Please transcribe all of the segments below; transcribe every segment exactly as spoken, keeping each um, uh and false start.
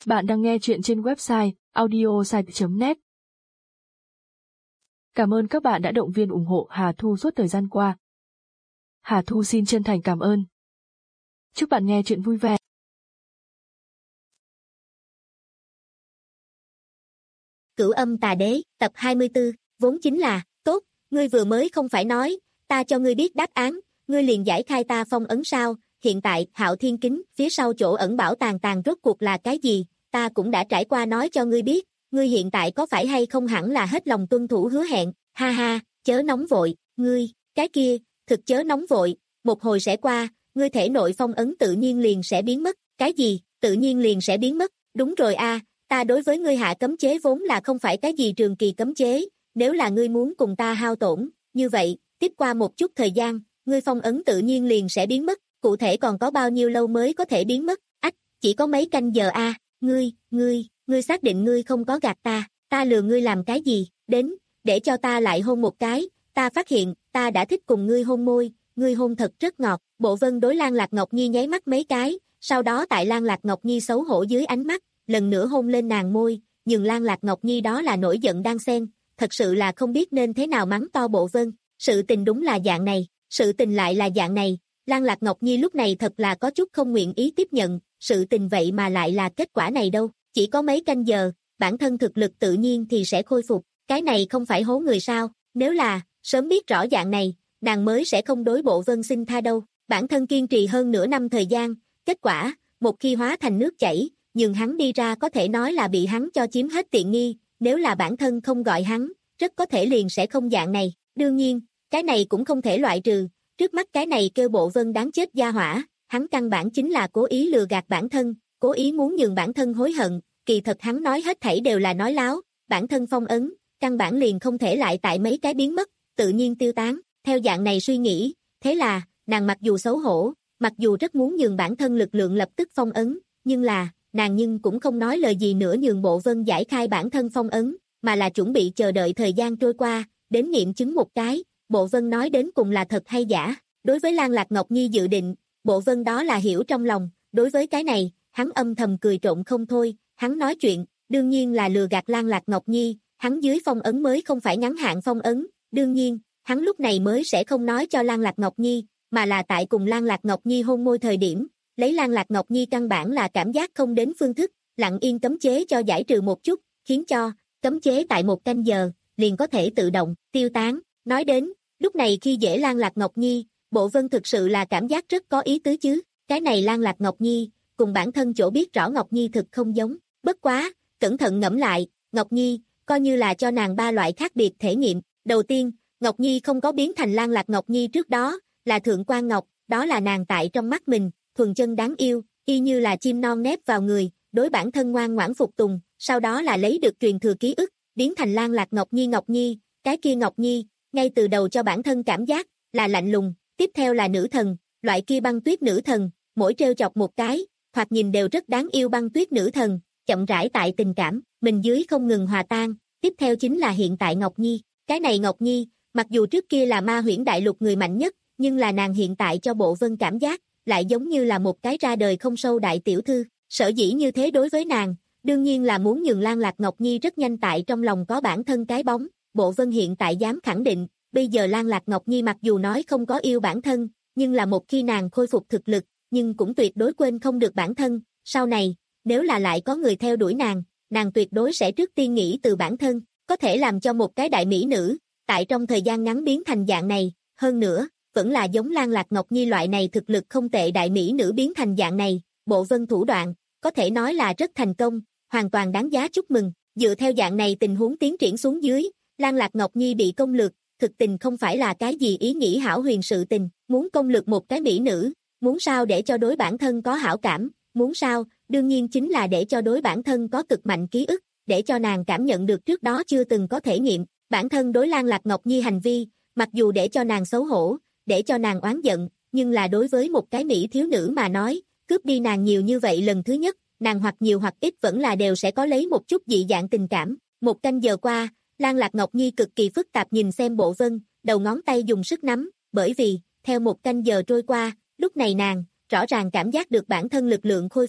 Bạn đang nghe chuyện trên website audiosite chấm net. Cảm ơn các bạn đã động viên ủng hộ Hà Thu suốt thời gian qua. Hà Thu xin chân thành cảm ơn. Chúc bạn nghe chuyện vui vẻ. Cửu âm tà đế, tập hai mươi tư, vốn chính là, tốt, ngươi vừa mới không phải nói, ta cho ngươi biết đáp án, ngươi liền giải khai ta phong ấn sao, hiện tại, Hạo Thiên Kính, phía sau chỗ ẩn bảo tàng tàng rốt cuộc là cái gì, ta cũng đã trải qua nói cho ngươi biết, ngươi hiện tại có phải hay không hẳn là hết lòng tuân thủ hứa hẹn, ha ha, chớ nóng vội, ngươi, cái kia, thực chớ nóng vội, một hồi sẽ qua, ngươi thể nội phong ấn tự nhiên liền sẽ biến mất, cái gì, tự nhiên liền sẽ biến mất, đúng rồi a. Ta đối với ngươi hạ cấm chế vốn là không phải cái gì trường kỳ cấm chế, nếu là ngươi muốn cùng ta hao tổn, như vậy, tiếp qua một chút thời gian, ngươi phong ấn tự nhiên liền sẽ biến mất, cụ thể còn có bao nhiêu lâu mới có thể biến mất, ách, chỉ có mấy canh giờ a. À, ngươi, ngươi, ngươi xác định ngươi không có gạt ta, ta lừa ngươi làm cái gì, đến, để cho ta lại hôn một cái, ta phát hiện, ta đã thích cùng ngươi hôn môi, ngươi hôn thật rất ngọt, Bộ Vân đối Lan Lạc Ngọc Nhi nháy mắt mấy cái, sau đó tại Lan Lạc Ngọc Nhi xấu hổ dưới ánh mắt, lần nữa hôn lên nàng môi, nhưng Lan Lạc Ngọc Nhi đó là nổi giận đang xen, thật sự là không biết nên thế nào mắng to Bộ Vân, sự tình đúng là dạng này, sự tình lại là dạng này, Lan Lạc Ngọc Nhi lúc này thật là có chút không nguyện ý tiếp nhận, sự tình vậy mà lại là kết quả này đâu, chỉ có mấy canh giờ, bản thân thực lực tự nhiên thì sẽ khôi phục, cái này không phải hố người sao, nếu là, sớm biết rõ dạng này, nàng mới sẽ không đối Bộ Vân xin tha đâu, bản thân kiên trì hơn nửa năm thời gian, kết quả, một khi hóa thành nước chảy, nhưng hắn đi ra có thể nói là bị hắn cho chiếm hết tiện nghi, nếu là bản thân không gọi hắn, rất có thể liền sẽ không dạng này, đương nhiên, cái này cũng không thể loại trừ, trước mắt cái này kêu Bộ Vân đáng chết gia hỏa, hắn căn bản chính là cố ý lừa gạt bản thân, cố ý muốn nhường bản thân hối hận, kỳ thật hắn nói hết thảy đều là nói láo, bản thân phong ấn, căn bản liền không thể lại tại mấy cái biến mất, tự nhiên tiêu tán, theo dạng này suy nghĩ, thế là, nàng mặc dù xấu hổ, mặc dù rất muốn nhường bản thân lực lượng lập tức phong ấn, nhưng là, nàng nhưng cũng không nói lời gì nữa nhường Bộ Vân giải khai bản thân phong ấn, mà là chuẩn bị chờ đợi thời gian trôi qua, đến nghiệm chứng một cái, Bộ Vân nói đến cùng là thật hay giả, đối với Lan Lạc Ngọc Nhi dự định, Bộ Vân đó là hiểu trong lòng, đối với cái này, hắn âm thầm cười trộn không thôi, hắn nói chuyện, đương nhiên là lừa gạt Lan Lạc Ngọc Nhi, hắn dưới phong ấn mới không phải ngắn hạn phong ấn, đương nhiên, hắn lúc này mới sẽ không nói cho Lan Lạc Ngọc Nhi, mà là tại cùng Lan Lạc Ngọc Nhi hôn môi thời điểm, lấy Lan Lạc Ngọc Nhi căn bản là cảm giác không đến phương thức, lặng yên cấm chế cho giải trừ một chút, khiến cho, cấm chế tại một canh giờ, liền có thể tự động, tiêu tán, nói đến, lúc này khi dễ Lan Lạc Ngọc Nhi, Bộ Vân thực sự là cảm giác rất có ý tứ chứ, cái này Lan Lạc Ngọc Nhi, cùng bản thân chỗ biết rõ Ngọc Nhi thực không giống, bất quá, cẩn thận ngẫm lại, Ngọc Nhi, coi như là cho nàng ba loại khác biệt thể nghiệm, đầu tiên, Ngọc Nhi không có biến thành Lan Lạc Ngọc Nhi trước đó, là Thượng Quan Ngọc, đó là nàng tại trong mắt mình, thuần chân đáng yêu, y như là chim non nép vào người, đối bản thân ngoan ngoãn phục tùng, sau đó là lấy được truyền thừa ký ức, biến thành Lan Lạc Ngọc Nhi Ngọc Nhi, cái kia Ngọc Nhi, ngay từ đầu cho bản thân cảm giác, là lạnh lùng, tiếp theo là nữ thần, loại kia băng tuyết nữ thần, mỗi trêu chọc một cái, thoạt nhìn đều rất đáng yêu băng tuyết nữ thần, chậm rãi tại tình cảm, mình dưới không ngừng hòa tan, tiếp theo chính là hiện tại Ngọc Nhi, cái này Ngọc Nhi, mặc dù trước kia là ma huyễn đại lục người mạnh nhất, nhưng là nàng hiện tại cho Bộ Vân cảm giác, lại giống như là một cái ra đời không sâu đại tiểu thư, sở dĩ như thế đối với nàng, đương nhiên là muốn nhường Lan Lạc Ngọc Nhi rất nhanh tại trong lòng có bản thân cái bóng, Bộ Vân hiện tại dám khẳng định, bây giờ Lan Lạc Ngọc Nhi mặc dù nói không có yêu bản thân, nhưng là một khi nàng khôi phục thực lực, nhưng cũng tuyệt đối quên không được bản thân, sau này, nếu là lại có người theo đuổi nàng, nàng tuyệt đối sẽ trước tiên nghĩ từ bản thân, có thể làm cho một cái đại mỹ nữ, tại trong thời gian ngắn biến thành dạng này, hơn nữa, vẫn là giống Lan Lạc Ngọc Nhi loại này thực lực không tệ đại mỹ nữ biến thành dạng này, Bộ Vân thủ đoạn, có thể nói là rất thành công, hoàn toàn đáng giá chúc mừng, dựa theo dạng này tình huống tiến triển xuống dưới, Lan Lạc Ngọc Nhi bị công lược, thực tình không phải là cái gì ý nghĩ hảo huyền sự tình, muốn công lược một cái mỹ nữ, muốn sao để cho đối bản thân có hảo cảm, muốn sao, đương nhiên chính là để cho đối bản thân có cực mạnh ký ức, để cho nàng cảm nhận được trước đó chưa từng có thể nghiệm, bản thân đối Lan Lạc Ngọc Nhi hành vi, mặc dù để cho nàng xấu hổ, để cho nàng oán giận, nhưng là đối với một cái mỹ thiếu nữ mà nói, cướp đi nàng nhiều như vậy lần thứ nhất, nàng hoặc nhiều hoặc ít vẫn là đều sẽ có lấy một chút dị dạng tình cảm. Một canh giờ qua, Lan Lạc Ngọc Nhi cực kỳ phức tạp nhìn xem Bộ Vân, đầu ngón tay dùng sức nắm, bởi vì, theo một canh giờ trôi qua, lúc này nàng, rõ ràng cảm giác được bản thân lực lượng khôi phục,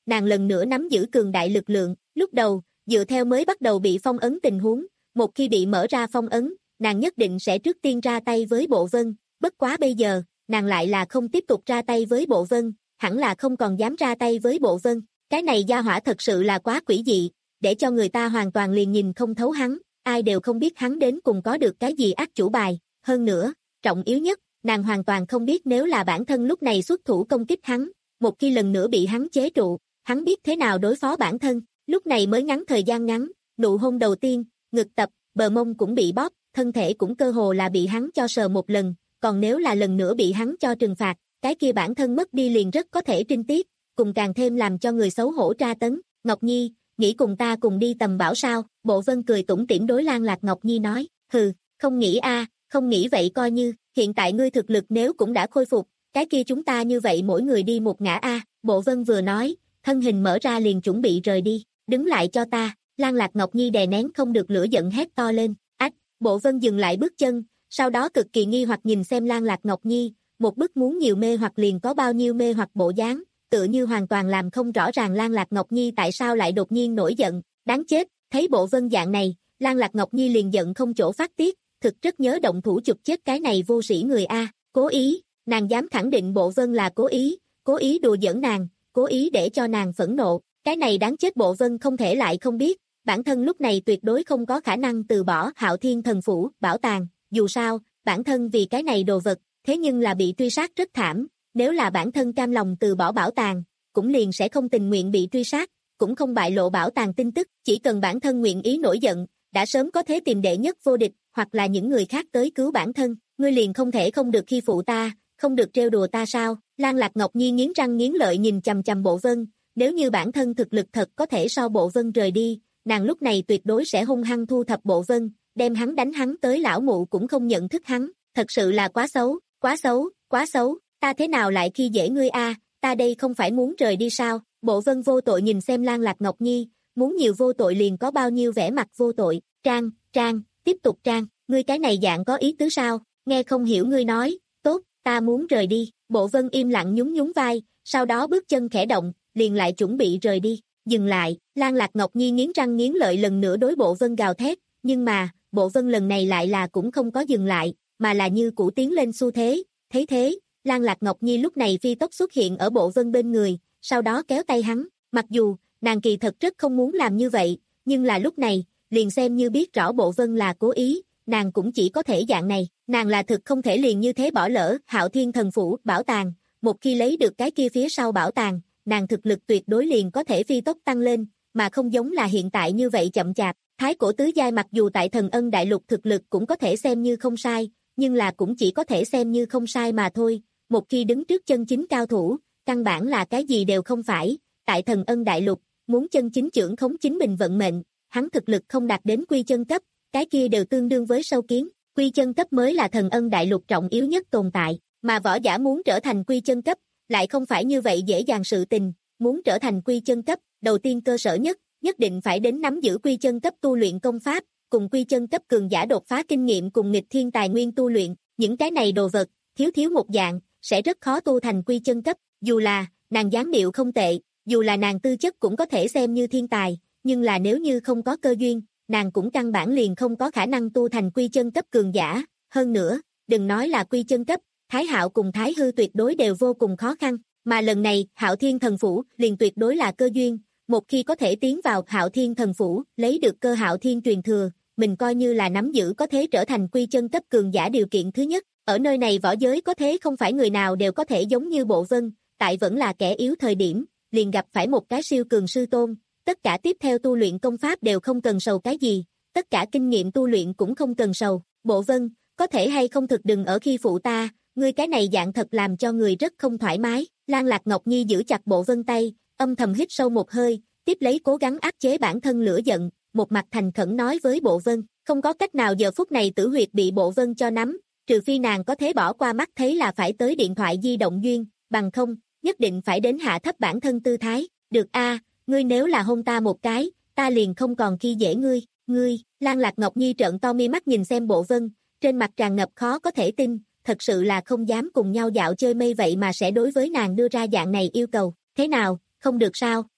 nàng lần nữa nắm giữ cường đại lực lượng, lúc đầu, dựa theo mới bắt đầu bị phong ấn tình huống, một khi bị mở ra phong ấn, nàng nhất định sẽ trước tiên ra tay với Bộ Vân, bất quá bây giờ, nàng lại là không tiếp tục ra tay với Bộ Vân, hẳn là không còn dám ra tay với Bộ Vân, cái này gia hỏa thật sự là quá quỷ dị, để cho người ta hoàn toàn liền nhìn không thấu hắn, ai đều không biết hắn đến cùng có được cái gì ác chủ bài, hơn nữa, trọng yếu nhất, nàng hoàn toàn không biết nếu là bản thân lúc này xuất thủ công kích hắn, một khi lần nữa bị hắn chế trụ, hắn biết thế nào đối phó bản thân, lúc này mới ngắn thời gian ngắn, nụ hôn đầu tiên, ngực tập, bờ mông cũng bị bóp, thân thể cũng cơ hồ là bị hắn cho sờ một lần, còn nếu là lần nữa bị hắn cho trừng phạt, cái kia bản thân mất đi liền rất có thể trinh tiết, cùng càng thêm làm cho người xấu hổ tra tấn. Ngọc Nhi, nghĩ cùng ta cùng đi tầm bảo sao? Bộ Vân cười tủm tỉm đối Lan Lạc Ngọc Nhi nói, hừ, không nghĩ a, không nghĩ vậy coi như, hiện tại ngươi thực lực nếu cũng đã khôi phục, cái kia chúng ta như vậy mỗi người đi một ngã a. Bộ Vân vừa nói, thân hình mở ra liền chuẩn bị rời đi, đứng lại cho ta. Lan Lạc Ngọc Nhi đè nén không được lửa giận hét to lên, ách, Bộ Vân dừng lại bước chân, sau đó cực kỳ nghi hoặc nhìn xem Lan Lạc Ngọc Nhi, một bức muốn nhiều mê hoặc liền có bao nhiêu mê hoặc bộ dáng, tựa như hoàn toàn làm không rõ ràng Lan Lạc Ngọc Nhi tại sao lại đột nhiên nổi giận, đáng chết, thấy Bộ Vân dạng này, Lan Lạc Ngọc Nhi liền giận không chỗ phát tiết, thực rất nhớ động thủ chụp chết cái này vô sĩ người a, cố ý, nàng dám khẳng định Bộ Vân là cố ý, cố ý đùa giỡn nàng, cố ý để cho nàng phẫn nộ, cái này đáng chết Bộ Vân không thể lại không biết, bản thân lúc này tuyệt đối không có khả năng từ bỏ Hạo Thiên Thần Phủ, bảo tàng, dù sao, bản thân vì cái này đồ vật, thế nhưng là bị truy sát rất thảm, nếu là bản thân cam lòng từ bỏ bảo tàng, cũng liền sẽ không tình nguyện bị truy sát, cũng không bại lộ bảo tàng tin tức, chỉ cần bản thân nguyện ý nổi giận, đã sớm có thể tìm đệ nhất vô địch, hoặc là những người khác tới cứu bản thân, ngươi liền không thể không được khi phụ ta, không được trêu đùa ta sao? Lan Lạc Ngọc Nhi nghiến răng nghiến lợi nhìn chằm chằm Bộ Vân, nếu như bản thân thực lực thật có thể sau Bộ Vân rời đi, nàng lúc này tuyệt đối sẽ hung hăng thu thập Bộ Vân, đem hắn đánh hắn tới lão mụ cũng không nhận thức hắn, thật sự là quá xấu, quá xấu, quá xấu, ta thế nào lại khi dễ ngươi a, ta đây không phải muốn rời đi sao? Bộ Vân vô tội nhìn xem Lan Lạc Ngọc Nhi, muốn nhiều vô tội liền có bao nhiêu vẻ mặt vô tội, Trang, Trang, tiếp tục Trang, ngươi cái này dạng có ý tứ sao, nghe không hiểu ngươi nói, tốt, ta muốn rời đi, Bộ Vân im lặng nhún nhún vai, sau đó bước chân khẽ động, liền lại chuẩn bị rời đi, dừng lại, Lan Lạc Ngọc Nhi nghiến răng nghiến lợi lần nữa đối Bộ Vân gào thét, nhưng mà, Bộ Vân lần này lại là cũng không có dừng lại, mà là như cũ tiến lên xu thế, thấy thế, Lan Lạc Ngọc Nhi lúc này phi tốc xuất hiện ở Bộ Vân bên người, sau đó kéo tay hắn, mặc dù, nàng kỳ thật rất không muốn làm như vậy, nhưng là lúc này, liền xem như biết rõ Bộ Vân là cố ý, nàng cũng chỉ có thể dạng này, nàng là thực không thể liền như thế bỏ lỡ Hạo Thiên Thần Phủ, bảo tàng, một khi lấy được cái kia phía sau bảo tàng, nàng thực lực tuyệt đối liền có thể phi tốc tăng lên, mà không giống là hiện tại như vậy chậm chạp, Thái Cổ Tứ Giai mặc dù tại Thần Ân Đại Lục thực lực cũng có thể xem như không sai, nhưng là cũng chỉ có thể xem như không sai mà thôi, một khi đứng trước chân chính cao thủ, căn bản là cái gì đều không phải, tại Thần Ân Đại Lục, muốn chân chính trưởng khống chính mình vận mệnh, hắn thực lực không đạt đến quy chân cấp, cái kia đều tương đương với sâu kiến, quy chân cấp mới là Thần Ân Đại Lục trọng yếu nhất tồn tại, mà võ giả muốn trở thành quy chân cấp, lại không phải như vậy dễ dàng sự tình, muốn trở thành quy chân cấp, đầu tiên cơ sở nhất, nhất định phải đến nắm giữ quy chân cấp tu luyện công pháp, cùng quy chân cấp cường giả đột phá kinh nghiệm cùng nghịch thiên tài nguyên tu luyện, những cái này đồ vật, thiếu thiếu một dạng, sẽ rất khó tu thành quy chân cấp, dù là, nàng dáng điệu không tệ, dù là nàng tư chất cũng có thể xem như thiên tài, nhưng là nếu như không có cơ duyên, nàng cũng căn bản liền không có khả năng tu thành quy chân cấp cường giả, hơn nữa, đừng nói là quy chân cấp, Thái Hạo cùng Thái Hư tuyệt đối đều vô cùng khó khăn, mà lần này, Hạo Thiên Thần Phủ liền tuyệt đối là cơ duyên, một khi có thể tiến vào Hạo Thiên Thần Phủ, lấy được cơ Hạo Thiên truyền thừa, mình coi như là nắm giữ có thể trở thành quy chân cấp cường giả điều kiện thứ nhất, ở nơi này võ giới có thế không phải người nào đều có thể giống như Bộ Vân, tại vẫn là kẻ yếu thời điểm, liền gặp phải một cái siêu cường sư tôn, tất cả tiếp theo tu luyện công pháp đều không cần sầu cái gì, tất cả kinh nghiệm tu luyện cũng không cần sầu, Bộ Vân, có thể hay không thực đừng ở khi phụ ta, ngươi cái này dạng thật làm cho người rất không thoải mái, Lan Lạc Ngọc Nhi giữ chặt Bộ Vân tay, âm thầm hít sâu một hơi, tiếp lấy cố gắng áp chế bản thân lửa giận, một mặt thành khẩn nói với Bộ Vân, không có cách nào giờ phút này tử huyệt bị Bộ Vân cho nắm, trừ phi nàng có thể bỏ qua mắt thấy là phải tới điện thoại di động duyên, bằng không, nhất định phải đến hạ thấp bản thân tư thái, được a, ngươi nếu là hôn ta một cái, ta liền không còn khi dễ ngươi, ngươi, Lan Lạc Ngọc Nhi trợn to mi mắt nhìn xem Bộ Vân, trên mặt tràn ngập khó có thể tin, thật sự là không dám cùng nhau dạo chơi mây vậy mà sẽ đối với nàng đưa ra dạng này yêu cầu, thế nào, không được sao,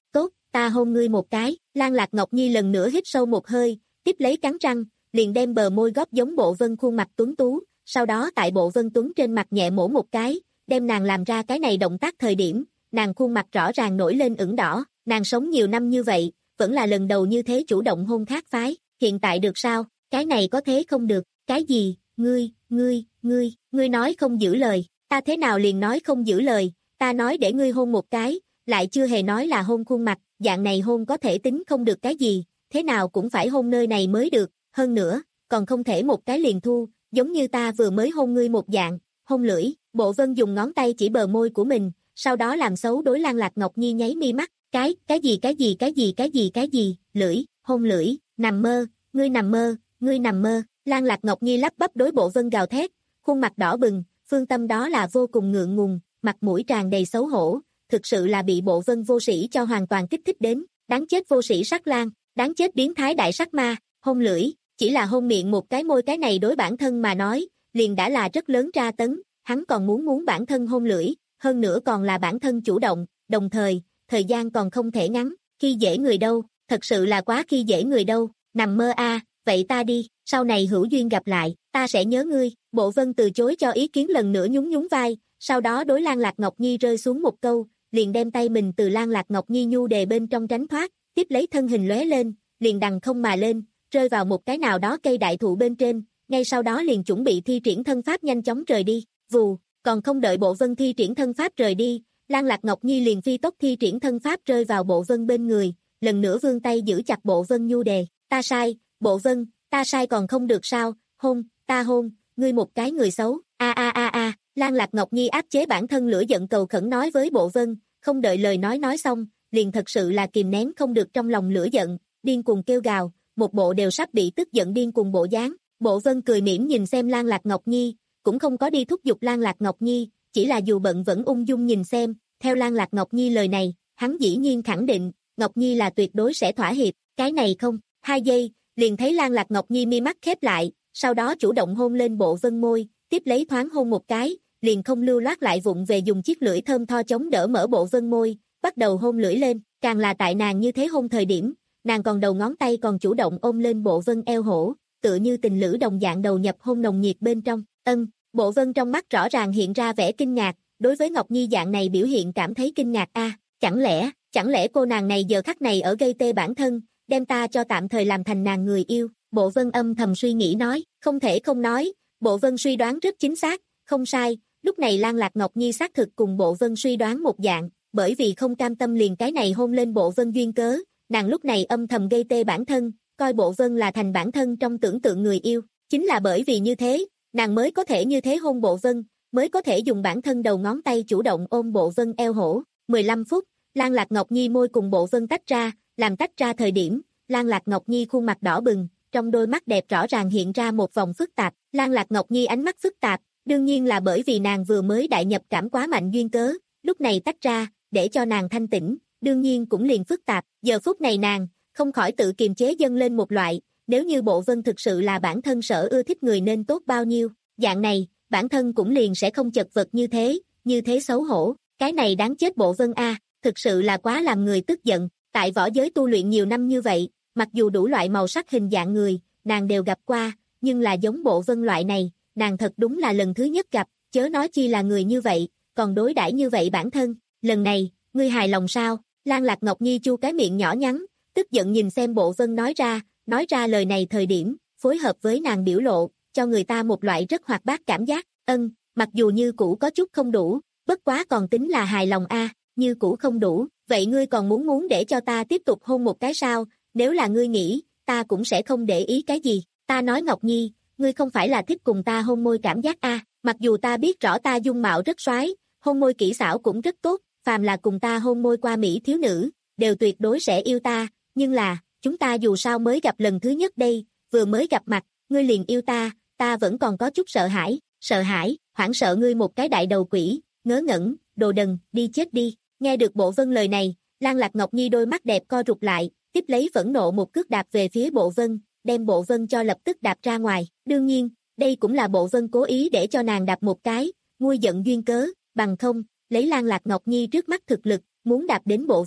ta hôn ngươi một cái, Lan Lạc Ngọc Nhi lần nữa hít sâu một hơi, tiếp lấy cắn răng, liền đem bờ môi góp giống Bộ Vân khuôn mặt tuấn tú, sau đó tại Bộ Vân tuấn trên mặt nhẹ mổ một cái, đem nàng làm ra cái này động tác thời điểm, nàng khuôn mặt rõ ràng nổi lên ửng đỏ, nàng sống nhiều năm như vậy, vẫn là lần đầu như thế chủ động hôn khác phái, hiện tại được sao, cái này có thế không được, cái gì, ngươi, ngươi, ngươi, ngươi nói không giữ lời, ta thế nào liền nói không giữ lời, ta nói để ngươi hôn một cái, lại chưa hề nói là hôn khuôn mặt, dạng này hôn có thể tính không được cái gì, thế nào cũng phải hôn nơi này mới được, hơn nữa, còn không thể một cái liền thu, giống như ta vừa mới hôn ngươi một dạng, hôn lưỡi, Bộ Vân dùng ngón tay chỉ bờ môi của mình, sau đó làm xấu đối Lan Lạc Ngọc Nhi nháy mi mắt, cái, cái gì cái gì cái gì cái gì cái gì, lưỡi, hôn lưỡi, nằm mơ, ngươi nằm mơ, ngươi nằm mơ, Lan Lạc Ngọc Nhi lắp bắp đối Bộ Vân gào thét, khuôn mặt đỏ bừng, phương tâm đó là vô cùng ngượng ngùng, mặt mũi tràn đầy xấu hổ, thực sự là bị Bộ Vân vô sĩ cho hoàn toàn kích thích đến, đáng chết vô sĩ sắc lang, đáng chết biến thái đại sắc ma, hôn lưỡi, chỉ là hôn miệng một cái môi cái này đối bản thân mà nói, liền đã là rất lớn tra tấn, hắn còn muốn muốn bản thân hôn lưỡi, hơn nữa còn là bản thân chủ động, đồng thời, thời gian còn không thể ngắn, khi dễ người đâu, thật sự là quá khi dễ người đâu, nằm mơ a, vậy ta đi, sau này hữu duyên gặp lại, ta sẽ nhớ ngươi, Bộ Vân từ chối cho ý kiến lần nữa nhún nhún vai, sau đó đối Lan Lạc Ngọc Nhi rơi xuống một câu, liền đem tay mình từ Lan Lạc Ngọc Nhi nhu đề bên trong tránh thoát, tiếp lấy thân hình lóe lên, liền đằng không mà lên, rơi vào một cái nào đó cây đại thụ bên trên, ngay sau đó liền chuẩn bị thi triển thân pháp nhanh chóng rời đi, vù, còn không đợi Bộ Vân thi triển thân pháp rời đi, Lan Lạc Ngọc Nhi liền phi tốc thi triển thân pháp rơi vào Bộ Vân bên người, lần nữa vươn tay giữ chặt Bộ Vân nhu đề, ta sai, Bộ Vân, ta sai còn không được sao, hôn, ta hôn, ngươi một cái người xấu, a a a a, Lan Lạc Ngọc Nhi áp chế bản thân lửa giận cầu khẩn nói với Bộ Vân, không đợi lời nói nói xong, liền thật sự là kìm nén không được trong lòng lửa giận, điên cuồng kêu gào, một bộ đều sắp bị tức giận điên cuồng bộ dáng. Bộ Vân cười mỉm nhìn xem Lan Lạc Ngọc Nhi, cũng không có đi thúc giục Lan Lạc Ngọc Nhi, chỉ là dù bận vẫn ung dung nhìn xem, theo Lan Lạc Ngọc Nhi lời này, hắn dĩ nhiên khẳng định, Ngọc Nhi là tuyệt đối sẽ thỏa hiệp, cái này không, hai giây, liền thấy Lan Lạc Ngọc Nhi mi mắt khép lại, sau đó chủ động hôn lên Bộ Vân môi, tiếp lấy thoáng hôn một cái, liền không lưu loát lại vụng về dùng chiếc lưỡi thơm tho chống đỡ mở Bộ Vân môi, bắt đầu hôn lưỡi lên, càng là tại nàng như thế hôn thời điểm, nàng còn đầu ngón tay còn chủ động ôm lên Bộ Vân eo hổ, tựa như tình lữ đồng dạng đầu nhập hôn nồng nhiệt bên trong, ân, Bộ Vân trong mắt rõ ràng hiện ra vẻ kinh ngạc, đối với Ngọc Nhi dạng này biểu hiện cảm thấy kinh ngạc a, chẳng lẽ, chẳng lẽ cô nàng này giờ khắc này ở gây tê bản thân, đem ta cho tạm thời làm thành nàng người yêu, Bộ Vân âm thầm suy nghĩ nói, không thể không nói, Bộ Vân suy đoán rất chính xác, không sai, lúc này Lan Lạc Ngọc Nhi xác thực cùng Bộ Vân suy đoán một dạng, bởi vì không cam tâm liền cái này hôn lên Bộ Vân duyên cớ, nàng lúc này âm thầm gây tê bản thân, coi Bộ Vân là thành bản thân trong tưởng tượng người yêu, chính là bởi vì như thế, nàng mới có thể như thế hôn Bộ Vân, mới có thể dùng bản thân đầu ngón tay chủ động ôm Bộ Vân eo hổ, mười lăm phút, Lan Lạc Ngọc Nhi môi cùng Bộ Vân tách ra, làm tách ra thời điểm, Lan Lạc Ngọc Nhi khuôn mặt đỏ bừng, trong đôi mắt đẹp rõ ràng hiện ra một vòng phức tạp, Lan Lạc Ngọc Nhi ánh mắt phức tạp, đương nhiên là bởi vì nàng vừa mới đại nhập cảm quá mạnh duyên cớ, lúc này tách ra, để cho nàng thanh tĩnh, đương nhiên cũng liền phức tạp, giờ phút này nàng, không khỏi tự kiềm chế dâng lên một loại, nếu như Bộ Vân thực sự là bản thân sở ưa thích người nên tốt bao nhiêu, dạng này, bản thân cũng liền sẽ không chật vật như thế, như thế xấu hổ, cái này đáng chết Bộ Vân a, thực sự là quá làm người tức giận, tại võ giới tu luyện nhiều năm như vậy, mặc dù đủ loại màu sắc hình dạng người, nàng đều gặp qua, nhưng là giống Bộ Vân loại này, nàng thật đúng là lần thứ nhất gặp, chớ nói chi là người như vậy, còn đối đãi như vậy bản thân, lần này, ngươi hài lòng sao? Lan Lạc Ngọc Nhi chu cái miệng nhỏ nhắn, tức giận nhìn xem Bộ Vân nói ra, nói ra lời này thời điểm, phối hợp với nàng biểu lộ, cho người ta một loại rất hoạt bát cảm giác, ân, mặc dù như cũ có chút không đủ, bất quá còn tính là hài lòng a, như cũ không đủ, vậy ngươi còn muốn muốn để cho ta tiếp tục hôn một cái sao, nếu là ngươi nghĩ, ta cũng sẽ không để ý cái gì, ta nói Ngọc Nhi, ngươi không phải là thích cùng ta hôn môi cảm giác a, mặc dù ta biết rõ ta dung mạo rất soái, hôn môi kỹ xảo cũng rất tốt, phàm là cùng ta hôn môi qua mỹ thiếu nữ, đều tuyệt đối sẽ yêu ta, nhưng là, chúng ta dù sao mới gặp lần thứ nhất đây, vừa mới gặp mặt, ngươi liền yêu ta, ta vẫn còn có chút sợ hãi, sợ hãi, hoảng sợ ngươi một cái đại đầu quỷ, ngớ ngẩn, đồ đần, đi chết đi, nghe được Bộ Vân lời này, Lan Lạc Ngọc Nhi đôi mắt đẹp co rụt lại, tiếp lấy phẫn nộ một cước đạp về phía Bộ Vân, đem Bộ Vân cho lập tức đạp ra ngoài, đương nhiên, đây cũng là Bộ Vân cố ý để cho nàng đạp một cái, nguôi giận duyên cớ, bằng không, lấy Lan Lạc Ngọc Nhi trước mắt thực lực, muốn đạp đến Bộ Vân,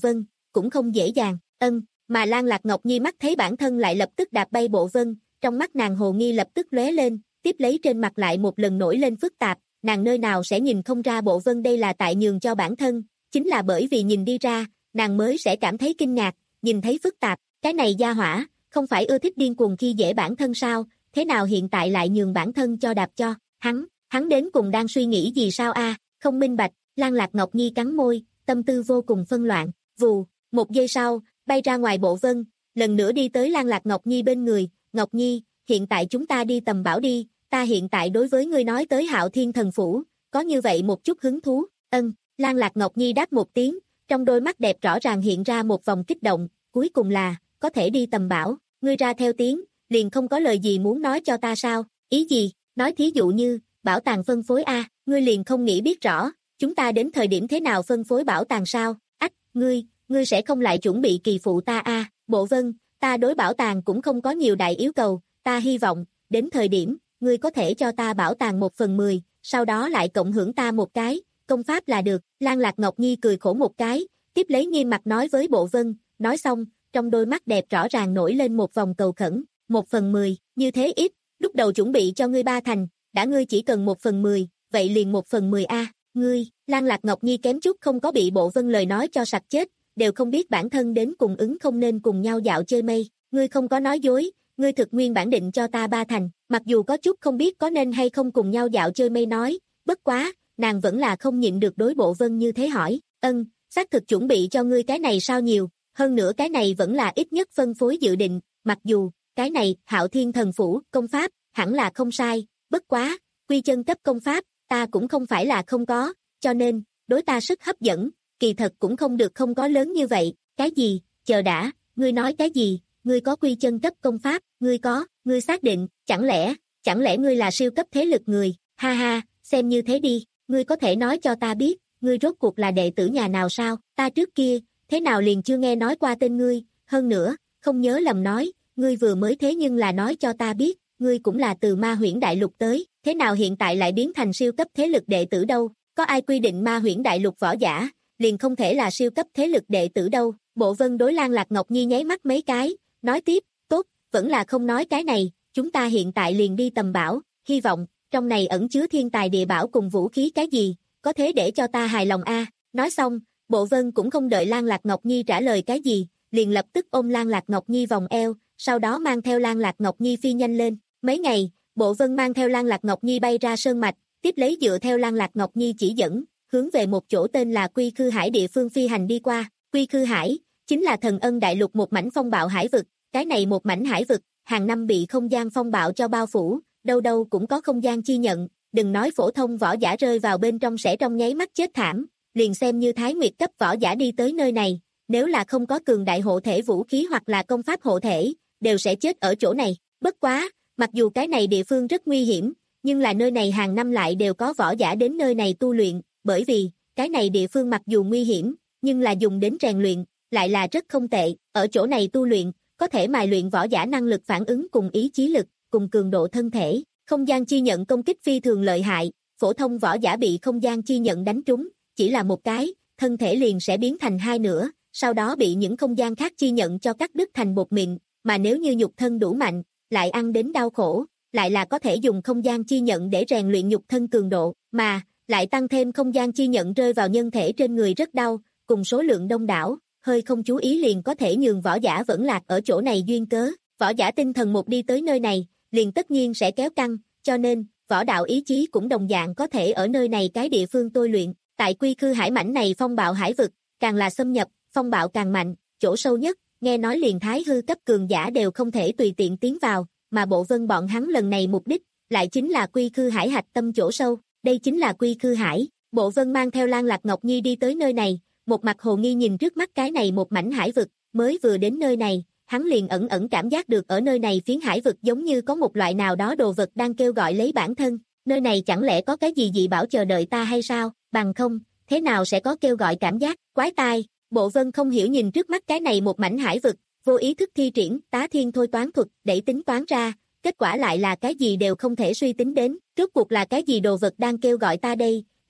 cũng không dễ dàng, ân, mà Lan Lạc Ngọc Nhi mắt thấy bản thân lại lập tức đạp bay Bộ Vân, trong mắt nàng hồ nghi lập tức lóe lên, tiếp lấy trên mặt lại một lần nổi lên phức tạp, nàng nơi nào sẽ nhìn không ra Bộ Vân đây là tại nhường cho bản thân, chính là bởi vì nhìn đi ra, nàng mới sẽ cảm thấy kinh ngạc, nhìn thấy phức tạp, cái này gia hỏa, không phải ưa thích điên cuồng khi dễ bản thân sao, thế nào hiện tại lại nhường bản thân cho đạp cho, hắn, hắn đến cùng đang suy nghĩ gì sao a, không minh bạch, Lan Lạc Ngọc Nhi cắn môi, tâm tư vô cùng phân loạn, vù, một giây sau, bay ra ngoài Bộ Vân, lần nữa đi tới Lan Lạc Ngọc Nhi bên người, Ngọc Nhi, hiện tại chúng ta đi tầm bảo đi, ta hiện tại đối với ngươi nói tới Hạo Thiên Thần Phủ, có như vậy một chút hứng thú, ân, Lan Lạc Ngọc Nhi đáp một tiếng, trong đôi mắt đẹp rõ ràng hiện ra một vòng kích động, cuối cùng là, có thể đi tầm bảo, ngươi ra theo tiếng, liền không có lời gì muốn nói cho ta sao, ý gì, nói thí dụ như, bảo tàng phân phối a, ngươi liền không nghĩ biết rõ, chúng ta đến thời điểm thế nào phân phối bảo tàng sao, ách, ngươi, ngươi sẽ không lại chuẩn bị kỳ phụ ta a, Bộ Vân, ta đối bảo tàng cũng không có nhiều đại yêu cầu, ta hy vọng, đến thời điểm, ngươi có thể cho ta bảo tàng một phần mười, sau đó lại cộng hưởng ta một cái, công pháp là được, Lan Lạc Ngọc Nhi cười khổ một cái, tiếp lấy nghiêm mặt nói với Bộ Vân, nói xong, trong đôi mắt đẹp rõ ràng nổi lên một vòng cầu khẩn, một phần mười, như thế ít, lúc đầu chuẩn bị cho ngươi ba thành, đã ngươi chỉ cần một phần mười, vậy liền một phần mười a, ngươi, Lan Lạc Ngọc Nhi kém chút không có bị Bộ Vân lời nói cho sặc chết, đều không biết bản thân đến cùng ứng không nên cùng nhau dạo chơi mây, ngươi không có nói dối, ngươi thực nguyên bản định cho ta ba thành, mặc dù có chút không biết có nên hay không cùng nhau dạo chơi mây nói, bất quá, nàng vẫn là không nhịn được đối Bộ Vân như thế hỏi, ân, xác thực chuẩn bị cho ngươi cái này sao nhiều, hơn nữa cái này vẫn là ít nhất phân phối dự định, mặc dù, cái này, Hạo Thiên Thần Phủ, công pháp, hẳn là không sai, bất quá, quy chân cấp công pháp, ta cũng không phải là không có, cho nên, đối ta sức hấp dẫn, kỳ thật cũng không được không có lớn như vậy, cái gì, chờ đã, ngươi nói cái gì, ngươi có quy chân cấp công pháp, ngươi có, ngươi xác định, chẳng lẽ, chẳng lẽ ngươi là siêu cấp thế lực người, ha ha, xem như thế đi, ngươi có thể nói cho ta biết, ngươi rốt cuộc là đệ tử nhà nào sao, ta trước kia, thế nào liền chưa nghe nói qua tên ngươi, hơn nữa, không nhớ lầm nói, ngươi vừa mới thế nhưng là nói cho ta biết, ngươi cũng là từ Ma Huyễn Đại Lục tới, thế nào hiện tại lại biến thành siêu cấp thế lực đệ tử đâu, có ai quy định Ma Huyễn Đại Lục võ giả, liền không thể là siêu cấp thế lực đệ tử đâu, Bộ Vân đối Lan Lạc Ngọc Nhi nháy mắt mấy cái, nói tiếp, tốt, vẫn là không nói cái này, chúng ta hiện tại liền đi tầm bảo, hy vọng, trong này ẩn chứa thiên tài địa bảo cùng vũ khí cái gì, có thế để cho ta hài lòng a. Nói xong, Bộ Vân cũng không đợi Lan Lạc Ngọc Nhi trả lời cái gì, liền lập tức ôm Lan Lạc Ngọc Nhi vòng eo, sau đó mang theo Lan Lạc Ngọc Nhi phi nhanh lên. Mấy ngày, Bộ Vân mang theo Lan Lạc Ngọc Nhi bay ra sơn mạch, tiếp lấy dựa theo Lan Lạc Ngọc Nhi chỉ dẫn, hướng về một chỗ tên là Quy Khư Hải địa phương phi hành đi qua. Quy Khư Hải chính là Thần Ân Đại Lục một mảnh phong bạo hải vực, cái này một mảnh hải vực, hàng năm bị không gian phong bạo cho bao phủ, đâu đâu cũng có không gian chi nhận, đừng nói phổ thông võ giả rơi vào bên trong sẽ trong nháy mắt chết thảm, liền xem như Thái Nguyệt cấp võ giả đi tới nơi này, nếu là không có cường đại hộ thể vũ khí hoặc là công pháp hộ thể, đều sẽ chết ở chỗ này. Bất quá, mặc dù cái này địa phương rất nguy hiểm, nhưng là nơi này hàng năm lại đều có võ giả đến nơi này tu luyện, bởi vì, cái này địa phương mặc dù nguy hiểm, nhưng là dùng đến rèn luyện, lại là rất không tệ, ở chỗ này tu luyện, có thể mài luyện võ giả năng lực phản ứng cùng ý chí lực, cùng cường độ thân thể, không gian chi nhận công kích phi thường lợi hại, phổ thông võ giả bị không gian chi nhận đánh trúng, chỉ là một cái, thân thể liền sẽ biến thành hai nửa, sau đó bị những không gian khác chi nhận cho cắt đứt thành bột mịn, mà nếu như nhục thân đủ mạnh, lại ăn đến đau khổ, lại là có thể dùng không gian chi nhận để rèn luyện nhục thân cường độ, mà, lại tăng thêm không gian chi nhận rơi vào nhân thể trên người rất đau, cùng số lượng đông đảo, hơi không chú ý liền có thể nhường võ giả vẫn lạc ở chỗ này duyên cớ, võ giả tinh thần một đi tới nơi này, liền tất nhiên sẽ kéo căng, cho nên, võ đạo ý chí cũng đồng dạng có thể ở nơi này cái địa phương tôi luyện, tại Quy Khư Hải mảnh này phong bạo hải vực, càng là xâm nhập, phong bạo càng mạnh, chỗ sâu nhất, nghe nói liền thái hư cấp cường giả đều không thể tùy tiện tiến vào, mà Bộ Vân bọn hắn lần này mục đích, lại chính là Quy Khư Hải hạch tâm chỗ sâu, đây chính là Quy Khư Hải, Bộ Vân mang theo Lan Lạc Ngọc Nhi đi tới nơi này, một mặt hồ nghi nhìn trước mắt cái này một mảnh hải vực, mới vừa đến nơi này, hắn liền ẩn ẩn cảm giác được ở nơi này phiến hải vực giống như có một loại nào đó đồ vật đang kêu gọi lấy bản thân, nơi này chẳng lẽ có cái gì dị bảo chờ đợi ta hay sao, bằng không, thế nào sẽ có kêu gọi cảm giác, quái tai, Bộ Vân không hiểu nhìn trước mắt cái này một mảnh hải vực, vô ý thức thi triển tá thiên thôi toán thuật để tính toán ra, kết quả lại là cái gì đều không thể suy tính đến, rốt cuộc là cái gì đồ vật đang kêu gọi ta đây,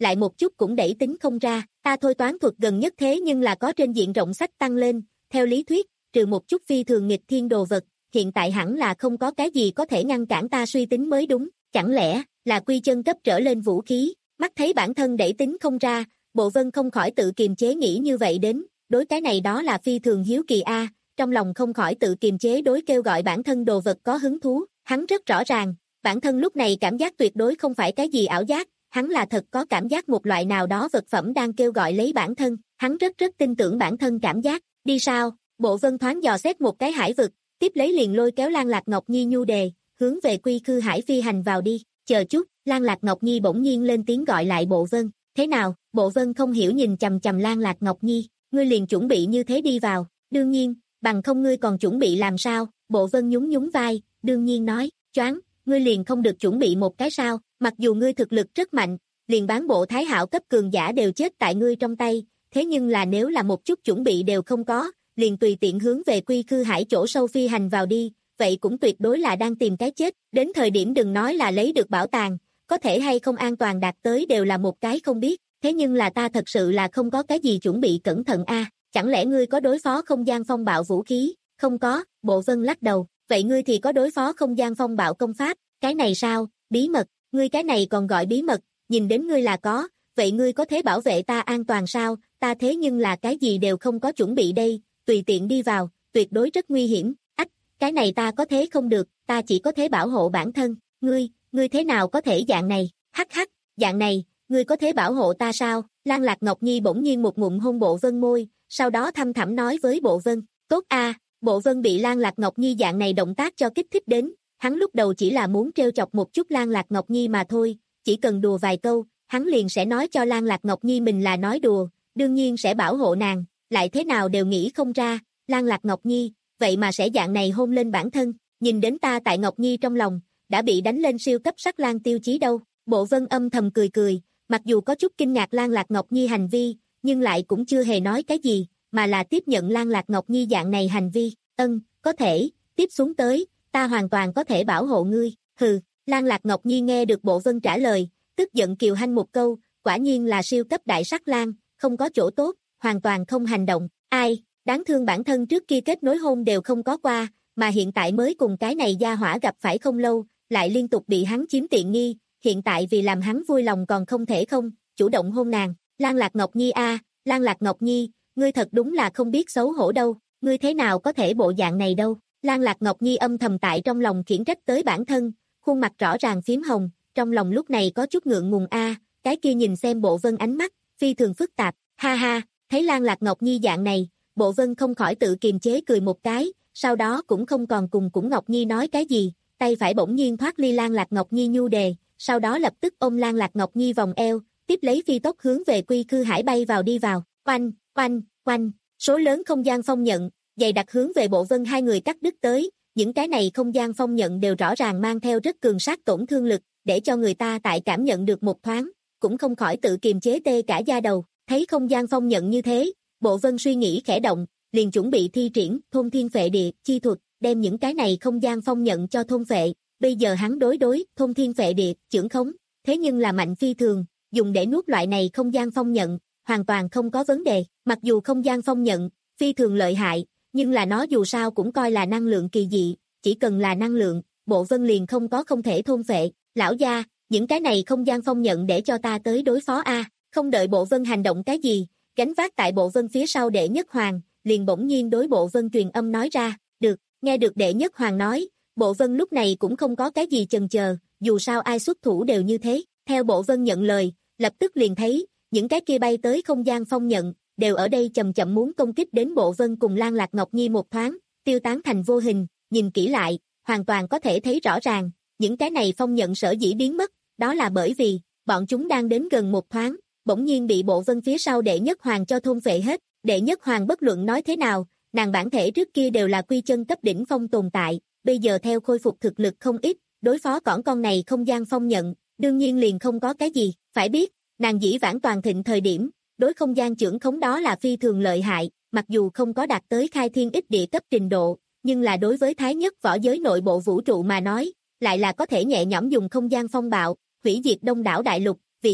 lại một chút cũng đẩy tính không ra, ta thôi toán thuật gần nhất thế nhưng là có trên diện rộng sách tăng lên, theo lý thuyết, trừ một chút phi thường nghịch thiên đồ vật, hiện tại hẳn là không có cái gì có thể ngăn cản ta suy tính mới đúng, chẳng lẽ là quy chân cấp trở lên vũ khí, mắt thấy bản thân đẩy tính không ra, Bộ Vân không khỏi tự kiềm chế nghĩ như vậy đến, đối cái này đó là phi thường hiếu kỳ a, trong lòng không khỏi tự kiềm chế đối kêu gọi bản thân đồ vật có hứng thú, hắn rất rõ ràng, bản thân lúc này cảm giác tuyệt đối không phải cái gì ảo giác, hắn là thật có cảm giác một loại nào đó vật phẩm đang kêu gọi lấy bản thân, hắn rất rất tin tưởng bản thân cảm giác, đi sao, Bộ Vân thoáng dò xét một cái hải vực, tiếp lấy liền lôi kéo Lan Lạc Ngọc Nhi nhu đề, hướng về quy khư hải phi hành vào đi, chờ chút, Lan Lạc Ngọc Nhi bỗng nhiên lên tiếng gọi lại Bộ Vân, thế nào, Bộ Vân không hiểu nhìn chầm chầm Lan Lạc Ngọc Nhi, ngươi liền chuẩn bị như thế đi vào, đương nhiên, bằng không ngươi còn chuẩn bị làm sao, Bộ Vân nhún nhún vai, đương nhiên nói, choáng, ngươi liền không được chuẩn bị một cái sao, mặc dù ngươi thực lực rất mạnh, liền bán bộ thái hạo cấp cường giả đều chết tại ngươi trong tay, thế nhưng là nếu là một chút chuẩn bị đều không có, liền tùy tiện hướng về quy khư hải chỗ sâu phi hành vào đi, vậy cũng tuyệt đối là đang tìm cái chết, đến thời điểm đừng nói là lấy được bảo tàng, có thể hay không an toàn đạt tới đều là một cái không biết, thế nhưng là ta thật sự là không có cái gì chuẩn bị cẩn thận a, chẳng lẽ ngươi có đối phó không gian phong bạo vũ khí, không có, Bộ Vân lắc đầu, vậy ngươi thì có đối phó không gian phong bạo công pháp, cái này sao, bí mật, ngươi cái này còn gọi bí mật, nhìn đến ngươi là có, vậy ngươi có thể bảo vệ ta an toàn sao, ta thế nhưng là cái gì đều không có chuẩn bị đây, tùy tiện đi vào, tuyệt đối rất nguy hiểm, ách, cái này ta có thế không được, ta chỉ có thể bảo hộ bản thân, ngươi, ngươi thế nào có thể dạng này, hắc hắc, dạng này, ngươi có thể bảo hộ ta sao, Lan Lạc Ngọc Nhi bỗng nhiên một ngụm hôn Bộ Vân môi, sau đó thâm thẳm nói với Bộ Vân, tốt a, Bộ Vân bị Lan Lạc Ngọc Nhi dạng này động tác cho kích thích đến, hắn lúc đầu chỉ là muốn trêu chọc một chút Lan Lạc Ngọc Nhi mà thôi, chỉ cần đùa vài câu, hắn liền sẽ nói cho Lan Lạc Ngọc Nhi mình là nói đùa, đương nhiên sẽ bảo hộ nàng, lại thế nào đều nghĩ không ra, Lan Lạc Ngọc Nhi, vậy mà sẽ dạng này hôn lên bản thân, nhìn đến ta tại Ngọc Nhi trong lòng, đã bị đánh lên siêu cấp sắc lang tiêu chí đâu, Bộ Vân âm thầm cười cười, mặc dù có chút kinh ngạc Lan Lạc Ngọc Nhi hành vi, nhưng lại cũng chưa hề nói cái gì, mà là tiếp nhận Lan Lạc Ngọc Nhi dạng này hành vi, ân, có thể, tiếp xuống tới, ta hoàn toàn có thể bảo hộ ngươi, hừ, Lan Lạc Ngọc Nhi nghe được Bộ Vân trả lời, tức giận kiều hanh một câu, quả nhiên là siêu cấp đại sắc lang, không có chỗ tốt, hoàn toàn không hành động, ai, đáng thương bản thân trước kia kết nối hôn đều không có qua, mà hiện tại mới cùng cái này gia hỏa gặp phải không lâu, lại liên tục bị hắn chiếm tiện nghi, hiện tại vì làm hắn vui lòng còn không thể không, chủ động hôn nàng, Lan Lạc Ngọc Nhi a, Lan Lạc Ngọc Nhi, ngươi thật đúng là không biết xấu hổ đâu, ngươi thế nào có thể bộ dạng này đâu, Lan Lạc Ngọc Nhi âm thầm tại trong lòng khiển trách tới bản thân, khuôn mặt rõ ràng phím hồng, trong lòng lúc này có chút ngượng ngùng a, cái kia nhìn xem Bộ Vân ánh mắt, phi thường phức tạp, ha ha, thấy Lan Lạc Ngọc Nhi dạng này, Bộ Vân không khỏi tự kiềm chế cười một cái, sau đó cũng không còn cùng cũng Ngọc Nhi nói cái gì, tay phải bỗng nhiên thoát ly Lan Lạc Ngọc Nhi nhu đề, sau đó lập tức ôm Lan Lạc Ngọc Nhi vòng eo, tiếp lấy phi tốc hướng về quy khư hải bay vào đi vào, oanh, oanh, oanh, số lớn không gian phong nhận, dày đặc hướng về Bộ Vân hai người cắt đứt tới, những cái này không gian phong nhận đều rõ ràng mang theo rất cường sát tổn thương lực, để cho người ta tại cảm nhận được một thoáng, cũng không khỏi tự kiềm chế tê cả da đầu, thấy không gian phong nhận như thế, Bộ Vân suy nghĩ khẽ động, liền chuẩn bị thi triển thôn thiên phệ địa chi thuật, đem những cái này không gian phong nhận cho thôn phệ, bây giờ hắn đối đối thôn thiên phệ địa chưởng khống, thế nhưng là mạnh phi thường, dùng để nuốt loại này không gian phong nhận, hoàn toàn không có vấn đề, mặc dù không gian phong nhận, phi thường lợi hại, nhưng là nó dù sao cũng coi là năng lượng kỳ dị, chỉ cần là năng lượng, Bộ Vân liền không có không thể thôn phệ, lão gia, những cái này không gian phong nhận để cho ta tới đối phó a, không đợi Bộ Vân hành động cái gì, gánh vác tại Bộ Vân phía sau Đệ Nhất Hoàng, liền bỗng nhiên đối Bộ Vân truyền âm nói ra, được, nghe được Đệ Nhất Hoàng nói, Bộ Vân lúc này cũng không có cái gì chần chờ, dù sao ai xuất thủ đều như thế, theo Bộ Vân nhận lời, lập tức liền thấy, những cái kia bay tới không gian phong nhận, đều ở đây chậm chậm muốn công kích đến Bộ Vân cùng Lan Lạc Ngọc Nhi một thoáng, tiêu tán thành vô hình, nhìn kỹ lại, hoàn toàn có thể thấy rõ ràng, những cái này phong nhận sở dĩ biến mất, đó là bởi vì, bọn chúng đang đến gần một thoáng, bỗng nhiên bị Bộ Vân phía sau Đệ Nhất Hoàng cho thôn phệ hết, Đệ Nhất Hoàng bất luận nói thế nào, nàng bản thể trước kia đều là quy chân cấp đỉnh phong tồn tại, bây giờ theo khôi phục thực lực không ít, đối phó cỏn con này không gian phong nhận, đương nhiên liền không có cái gì, phải biết, nàng dĩ vãng toàn thịnh thời điểm, đối không gian chưởng khống đó là phi thường lợi hại, mặc dù không có đạt tới khai thiên ích địa cấp trình độ, nhưng là đối với thái nhất võ giới nội bộ vũ trụ mà nói, lại là có thể nhẹ nhõm dùng không gian phong bạo, hủy diệt đông đảo đại lục, vị diện,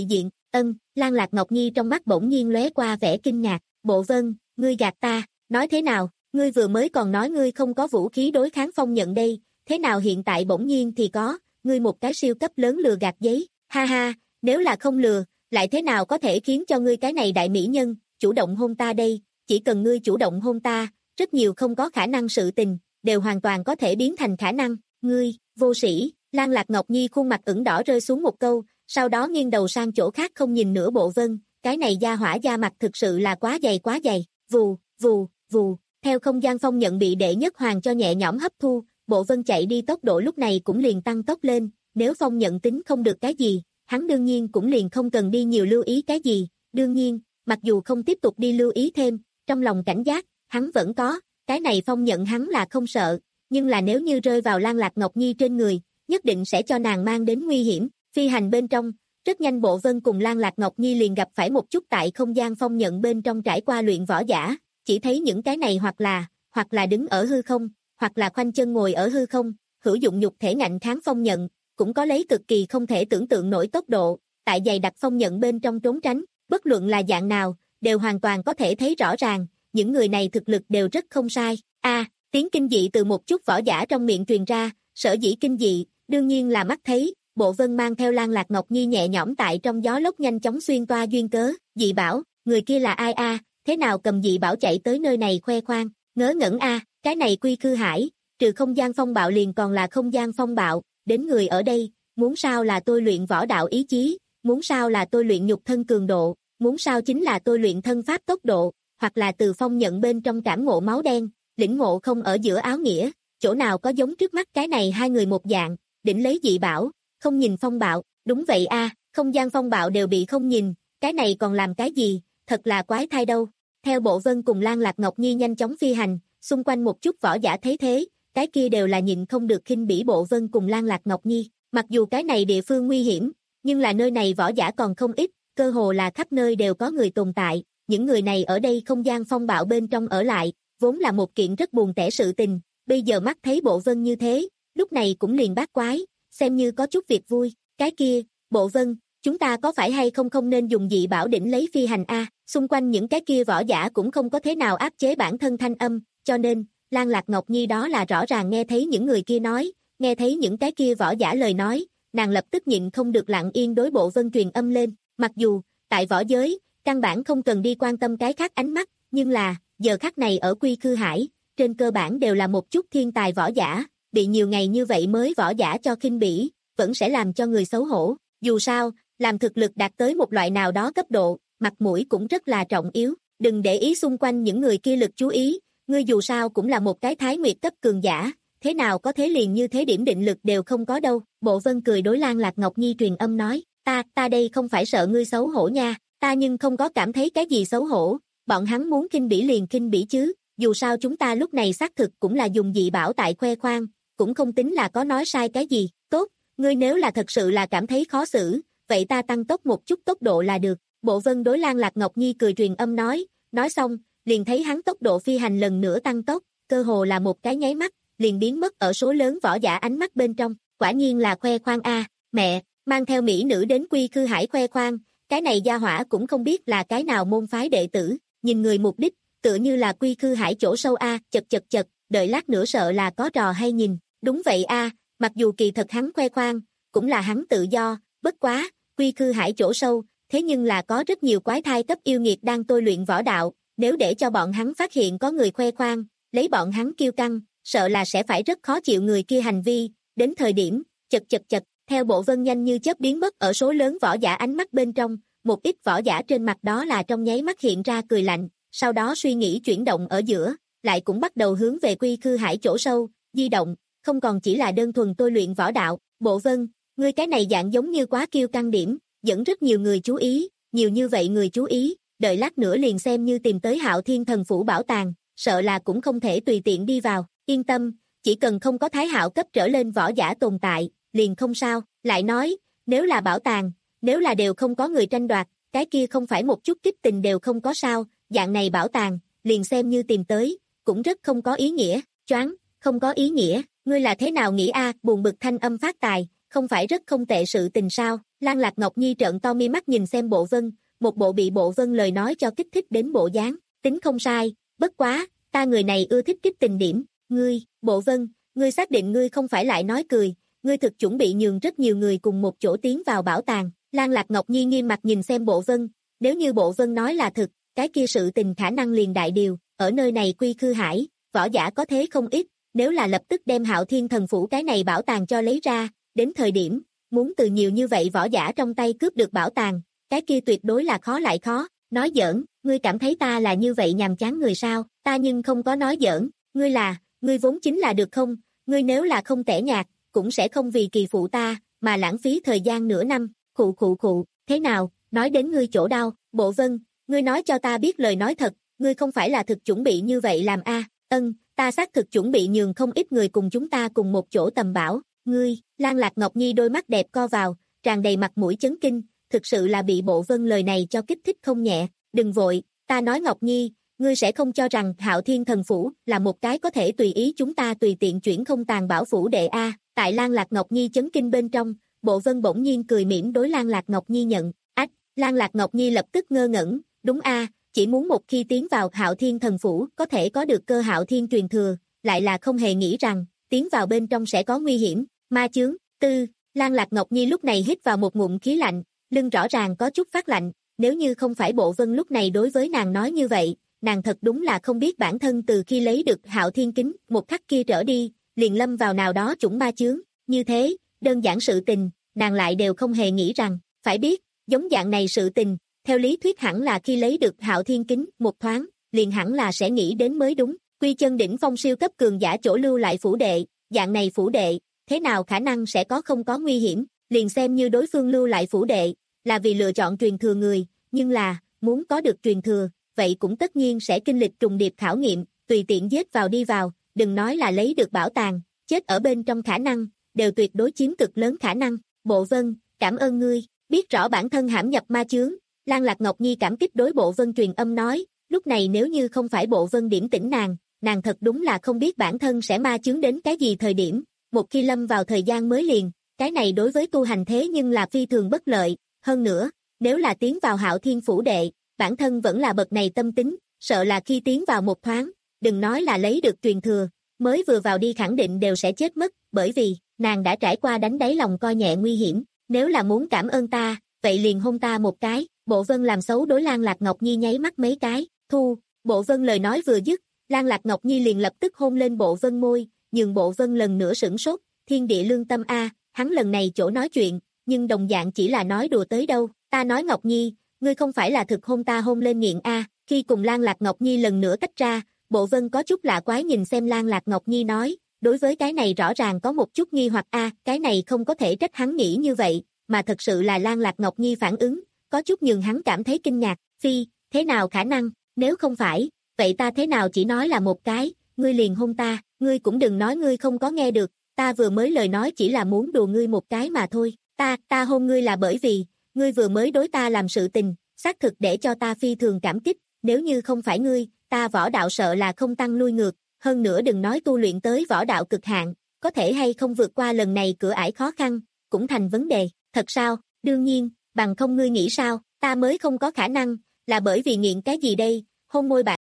Ân, Lan Lạc Ngọc Nhi trong mắt bỗng nhiên lóe qua vẻ kinh ngạc, Bộ Vân, ngươi gạt ta, nói thế nào, ngươi vừa mới còn nói ngươi không có vũ khí đối kháng phong nhận đây, thế nào hiện tại bỗng nhiên thì có, ngươi một cái siêu cấp lớn lừa gạt giấy, ha ha, nếu là không lừa, lại thế nào có thể khiến cho ngươi cái này đại mỹ nhân, chủ động hôn ta đây, chỉ cần ngươi chủ động hôn ta, rất nhiều không có khả năng sự tình, đều hoàn toàn có thể biến thành khả năng, ngươi, vô sĩ, Lan Lạc Ngọc Nhi khuôn mặt ửng đỏ rơi xuống một câu, sau đó nghiêng đầu sang chỗ khác không nhìn nữa Bộ Vân, cái này da hỏa da mặt thực sự là quá dày quá dày, vù, vù, vù, theo không gian phong nhận bị đệ nhất hoàng cho nhẹ nhõm hấp thu, Bộ Vân chạy đi tốc độ lúc này cũng liền tăng tốc lên, nếu phong nhận tính không được cái gì, hắn đương nhiên cũng liền không cần đi nhiều lưu ý cái gì, đương nhiên, mặc dù không tiếp tục đi lưu ý thêm, trong lòng cảnh giác, hắn vẫn có, cái này phong nhận hắn là không sợ, nhưng là nếu như rơi vào Lan Lạc Ngọc Nhi trên người, nhất định sẽ cho nàng mang đến nguy hiểm, phi hành bên trong, rất nhanh Bộ Vân cùng Lan Lạc Ngọc Nhi liền gặp phải một chút tại không gian phong nhận bên trong trải qua luyện võ giả, chỉ thấy những cái này hoặc là, hoặc là đứng ở hư không, hoặc là khoanh chân ngồi ở hư không, hữu dụng nhục thể ngạnh kháng phong nhận, cũng có lấy cực kỳ không thể tưởng tượng nổi tốc độ, tại dày đặc phong nhận bên trong trốn tránh, bất luận là dạng nào, đều hoàn toàn có thể thấy rõ ràng, những người này thực lực đều rất không sai. A, tiếng kinh dị từ một chút võ giả trong miệng truyền ra, sở dĩ kinh dị, đương nhiên là mắt thấy, Bộ Vân mang theo Lan Lạc Ngọc Nhi nhẹ nhõm tại trong gió lốc nhanh chóng xuyên toa duyên cớ, dị bảo, người kia là ai a, thế nào cầm dị bảo chạy tới nơi này khoe khoang, ngớ ngẩn a, cái này quy khư hải, trừ không gian phong bạo liền còn là không gian phong bạo, đến người ở đây, muốn sao là tôi luyện võ đạo ý chí, muốn sao là tôi luyện nhục thân cường độ, muốn sao chính là tôi luyện thân pháp tốc độ, hoặc là từ phong nhận bên trong cảm ngộ máu đen, lĩnh ngộ không ở giữa áo nghĩa, chỗ nào có giống trước mắt cái này hai người một dạng, đỉnh lấy dị bảo, không nhìn phong bạo, đúng vậy a, không gian phong bạo đều bị không nhìn, cái này còn làm cái gì, thật là quái thai đâu. Theo Bộ Vân cùng Lan Lạc Ngọc Nhi nhanh chóng phi hành, xung quanh một chút võ giả thấy thế, cái kia đều là nhịn không được khinh bỉ Bộ Vân cùng Lan Lạc Ngọc Nhi, mặc dù cái này địa phương nguy hiểm, nhưng là nơi này võ giả còn không ít, cơ hồ là khắp nơi đều có người tồn tại, những người này ở đây không gian phong bạo bên trong ở lại, vốn là một kiện rất buồn tẻ sự tình, bây giờ mắt thấy Bộ Vân như thế, lúc này cũng liền bát quái, xem như có chút việc vui, cái kia, Bộ Vân, chúng ta có phải hay không không nên dùng dị bảo đỉnh lấy phi hành a, xung quanh những cái kia võ giả cũng không có thế nào áp chế bản thân thanh âm, cho nên, Lan Lạc Ngọc Nhi đó là rõ ràng nghe thấy những người kia nói, nghe thấy những cái kia võ giả lời nói, nàng lập tức nhịn không được lặng yên đối Bộ Vân truyền âm lên, mặc dù, tại võ giới, căn bản không cần đi quan tâm cái khác ánh mắt, nhưng là, giờ khắc này ở Quy Khư Hải, trên cơ bản đều là một chút thiên tài võ giả, bị nhiều ngày như vậy mới võ giả cho khinh bỉ, vẫn sẽ làm cho người xấu hổ, dù sao, làm thực lực đạt tới một loại nào đó cấp độ, mặt mũi cũng rất là trọng yếu, đừng để ý xung quanh những người kia lực chú ý, ngươi dù sao cũng là một cái thái nguyệt cấp cường giả, thế nào có thế liền như thế điểm định lực đều không có đâu, Bộ Vân cười đối Lan Lạc Ngọc Nhi truyền âm nói, ta, ta đây không phải sợ ngươi xấu hổ nha, ta nhưng không có cảm thấy cái gì xấu hổ, bọn hắn muốn khinh bỉ liền khinh bỉ chứ, dù sao chúng ta lúc này xác thực cũng là dùng dị bảo tại khoe khoang, cũng không tính là có nói sai cái gì, tốt, ngươi nếu là thật sự là cảm thấy khó xử, vậy ta tăng tốc một chút tốc độ là được, Bộ Vân đối Lan Lạc Ngọc Nhi cười truyền âm nói, nói xong, liền thấy hắn tốc độ phi hành lần nữa tăng tốc, cơ hồ là một cái nháy mắt, liền biến mất ở số lớn võ giả ánh mắt bên trong, quả nhiên là khoe khoang a, mẹ, mang theo mỹ nữ đến Quy Khư Hải khoe khoang, cái này gia hỏa cũng không biết là cái nào môn phái đệ tử, nhìn người mục đích, tựa như là Quy Khư Hải chỗ sâu a, chật chật chật, đợi lát nữa sợ là có trò hay nhìn, đúng vậy a, mặc dù kỳ thật hắn khoe khoang, cũng là hắn tự do, bất quá, Quy Khư Hải chỗ sâu, thế nhưng là có rất nhiều quái thai cấp yêu nghiệt đang tôi luyện võ đạo, nếu để cho bọn hắn phát hiện có người khoe khoang, lấy bọn hắn kiêu căng, sợ là sẽ phải rất khó chịu người kia hành vi, đến thời điểm, chật chật chật, theo Bộ Vân nhanh như chớp biến mất ở số lớn võ giả ánh mắt bên trong, một ít võ giả trên mặt đó là trong nháy mắt hiện ra cười lạnh, sau đó suy nghĩ chuyển động ở giữa, lại cũng bắt đầu hướng về Quy Khư Hải chỗ sâu, di động, không còn chỉ là đơn thuần tôi luyện võ đạo, Bộ Vân, ngươi cái này dạng giống như quá kiêu căng điểm, dẫn rất nhiều người chú ý, nhiều như vậy người chú ý, đợi lát nữa liền xem như tìm tới Hạo Thiên Thần Phủ bảo tàng, sợ là cũng không thể tùy tiện đi vào, yên tâm, chỉ cần không có thái hạo cấp trở lên võ giả tồn tại, liền không sao, lại nói, nếu là bảo tàng, nếu là đều không có người tranh đoạt, cái kia không phải một chút kích tình đều không có sao, dạng này bảo tàng, liền xem như tìm tới, cũng rất không có ý nghĩa, choáng, không có ý nghĩa, ngươi là thế nào nghĩ a, buồn bực thanh âm phát tài, không phải rất không tệ sự tình sao, Lan Lạc Ngọc Nhi trợn to mi mắt nhìn xem Bộ Vân, một bộ bị Bộ Vân lời nói cho kích thích đến bộ dáng, tính không sai, bất quá, ta người này ưa thích kích tình điểm, ngươi, Bộ Vân, ngươi xác định ngươi không phải lại nói cười, ngươi thực chuẩn bị nhường rất nhiều người cùng một chỗ tiến vào bảo tàng. Lan Lạc Ngọc Nhi nghiêm mặt nhìn xem Bộ Vân, nếu như Bộ Vân nói là thực, cái kia sự tình khả năng liền đại điều, ở nơi này quy khư hải, võ giả có thế không ít, nếu là lập tức đem Hạo Thiên Thần Phủ cái này bảo tàng cho lấy ra, đến thời điểm, muốn từ nhiều như vậy võ giả trong tay cướp được bảo tàng, cái kia tuyệt đối là khó lại khó, nói giỡn, ngươi cảm thấy ta là như vậy nhàm chán người sao, ta nhưng không có nói giỡn, ngươi là, ngươi vốn chính là được không, ngươi nếu là không tẻ nhạt, cũng sẽ không vì kỳ phụ ta, mà lãng phí thời gian nửa năm, khụ khụ khụ, thế nào, nói đến ngươi chỗ đau, Bộ Vân, ngươi nói cho ta biết lời nói thật, ngươi không phải là thực chuẩn bị như vậy làm a? Ân, ta xác thực chuẩn bị nhường không ít người cùng chúng ta cùng một chỗ tầm bảo, ngươi, Lan Lạc Ngọc Nhi đôi mắt đẹp co vào, tràn đầy mặt mũi chấn kinh, thực sự là bị Bộ Vân lời này cho kích thích không nhẹ, đừng vội, ta nói Ngọc Nhi, ngươi sẽ không cho rằng Hạo Thiên Thần Phủ là một cái có thể tùy ý chúng ta tùy tiện chuyển không tàn bảo phủ đệ a. Tại Lan Lạc Ngọc Nhi chấn kinh bên trong, Bộ Vân bỗng nhiên cười mỉm đối Lan Lạc Ngọc Nhi nhận, ách, Lan Lạc Ngọc Nhi lập tức ngơ ngẩn, đúng a, chỉ muốn một khi tiến vào Hạo Thiên Thần Phủ có thể có được cơ Hạo Thiên truyền thừa, lại là không hề nghĩ rằng, tiến vào bên trong sẽ có nguy hiểm, ma chướng, tư, Lan Lạc Ngọc Nhi lúc này hít vào một ngụm khí lạnh, lưng rõ ràng có chút phát lạnh, nếu như không phải Bộ Vân lúc này đối với nàng nói như vậy, nàng thật đúng là không biết bản thân từ khi lấy được Hạo Thiên Kính, một khắc kia trở đi, liền lâm vào nào đó chủng ma chướng, như thế, đơn giản sự tình, nàng lại đều không hề nghĩ rằng, phải biết, giống dạng này sự tình, theo lý thuyết hẳn là khi lấy được Hạo Thiên Kính, một thoáng, liền hẳn là sẽ nghĩ đến mới đúng, quy chân đỉnh phong siêu cấp cường giả chỗ lưu lại phủ đệ, dạng này phủ đệ, thế nào khả năng sẽ có không có nguy hiểm, liền xem như đối phương lưu lại phủ đệ, là vì lựa chọn truyền thừa người, nhưng là, muốn có được truyền thừa, vậy cũng tất nhiên sẽ kinh lịch trùng điệp khảo nghiệm, tùy tiện giết vào đi vào, đừng nói là lấy được bảo tàng, chết ở bên trong khả năng, đều tuyệt đối chiếm cực lớn khả năng. Bộ Vân, cảm ơn ngươi, biết rõ bản thân hãm nhập ma chướng, Lan Lạc Ngọc Nhi cảm kích đối Bộ Vân truyền âm nói, lúc này nếu như không phải Bộ Vân điểm tỉnh nàng, nàng thật đúng là không biết bản thân sẽ ma chướng đến cái gì thời điểm, một khi lâm vào thời gian mới liền, cái này đối với tu hành thế nhưng là phi thường bất lợi, hơn nữa, nếu là tiến vào Hạo Thiên phủ đệ, bản thân vẫn là bậc này tâm tính, sợ là khi tiến vào một thoáng, đừng nói là lấy được truyền thừa, mới vừa vào đi khẳng định đều sẽ chết mất, bởi vì, nàng đã trải qua đánh đáy lòng coi nhẹ nguy hiểm, nếu là muốn cảm ơn ta, vậy liền hôn ta một cái, Bộ Vân làm xấu đối Lan Lạc Ngọc Nhi nháy mắt mấy cái, thu, Bộ Vân lời nói vừa dứt, Lan Lạc Ngọc Nhi liền lập tức hôn lên Bộ Vân môi, nhường Bộ Vân lần nữa sửng sốt, thiên địa lương tâm a, hắn lần này chỗ nói chuyện, nhưng đồng dạng chỉ là nói đùa tới đâu, ta nói Ngọc Nhi, ngươi không phải là thực hôn ta hôn lên nghiện a, khi cùng Lan Lạc Ngọc Nhi lần nữa tách ra, Bộ Vân có chút lạ quái nhìn xem Lan Lạc Ngọc Nhi nói, đối với cái này rõ ràng có một chút nghi hoặc a, cái này không có thể trách hắn nghĩ như vậy, mà thật sự là Lan Lạc Ngọc Nhi phản ứng, có chút nhường hắn cảm thấy kinh ngạc, phi, thế nào khả năng, nếu không phải, vậy ta thế nào chỉ nói là một cái, ngươi liền hôn ta, ngươi cũng đừng nói ngươi không có nghe được, ta vừa mới lời nói chỉ là muốn đùa ngươi một cái mà thôi, ta, ta hôn ngươi là bởi vì, ngươi vừa mới đối ta làm sự tình, xác thực để cho ta phi thường cảm kích, nếu như không phải ngươi, ta võ đạo sợ là không tăng lui ngược, hơn nữa đừng nói tu luyện tới võ đạo cực hạn, có thể hay không vượt qua lần này cửa ải khó khăn, cũng thành vấn đề, thật sao, đương nhiên, bằng không ngươi nghĩ sao, ta mới không có khả năng, là bởi vì nghiện cái gì đây, hôn môi bạn.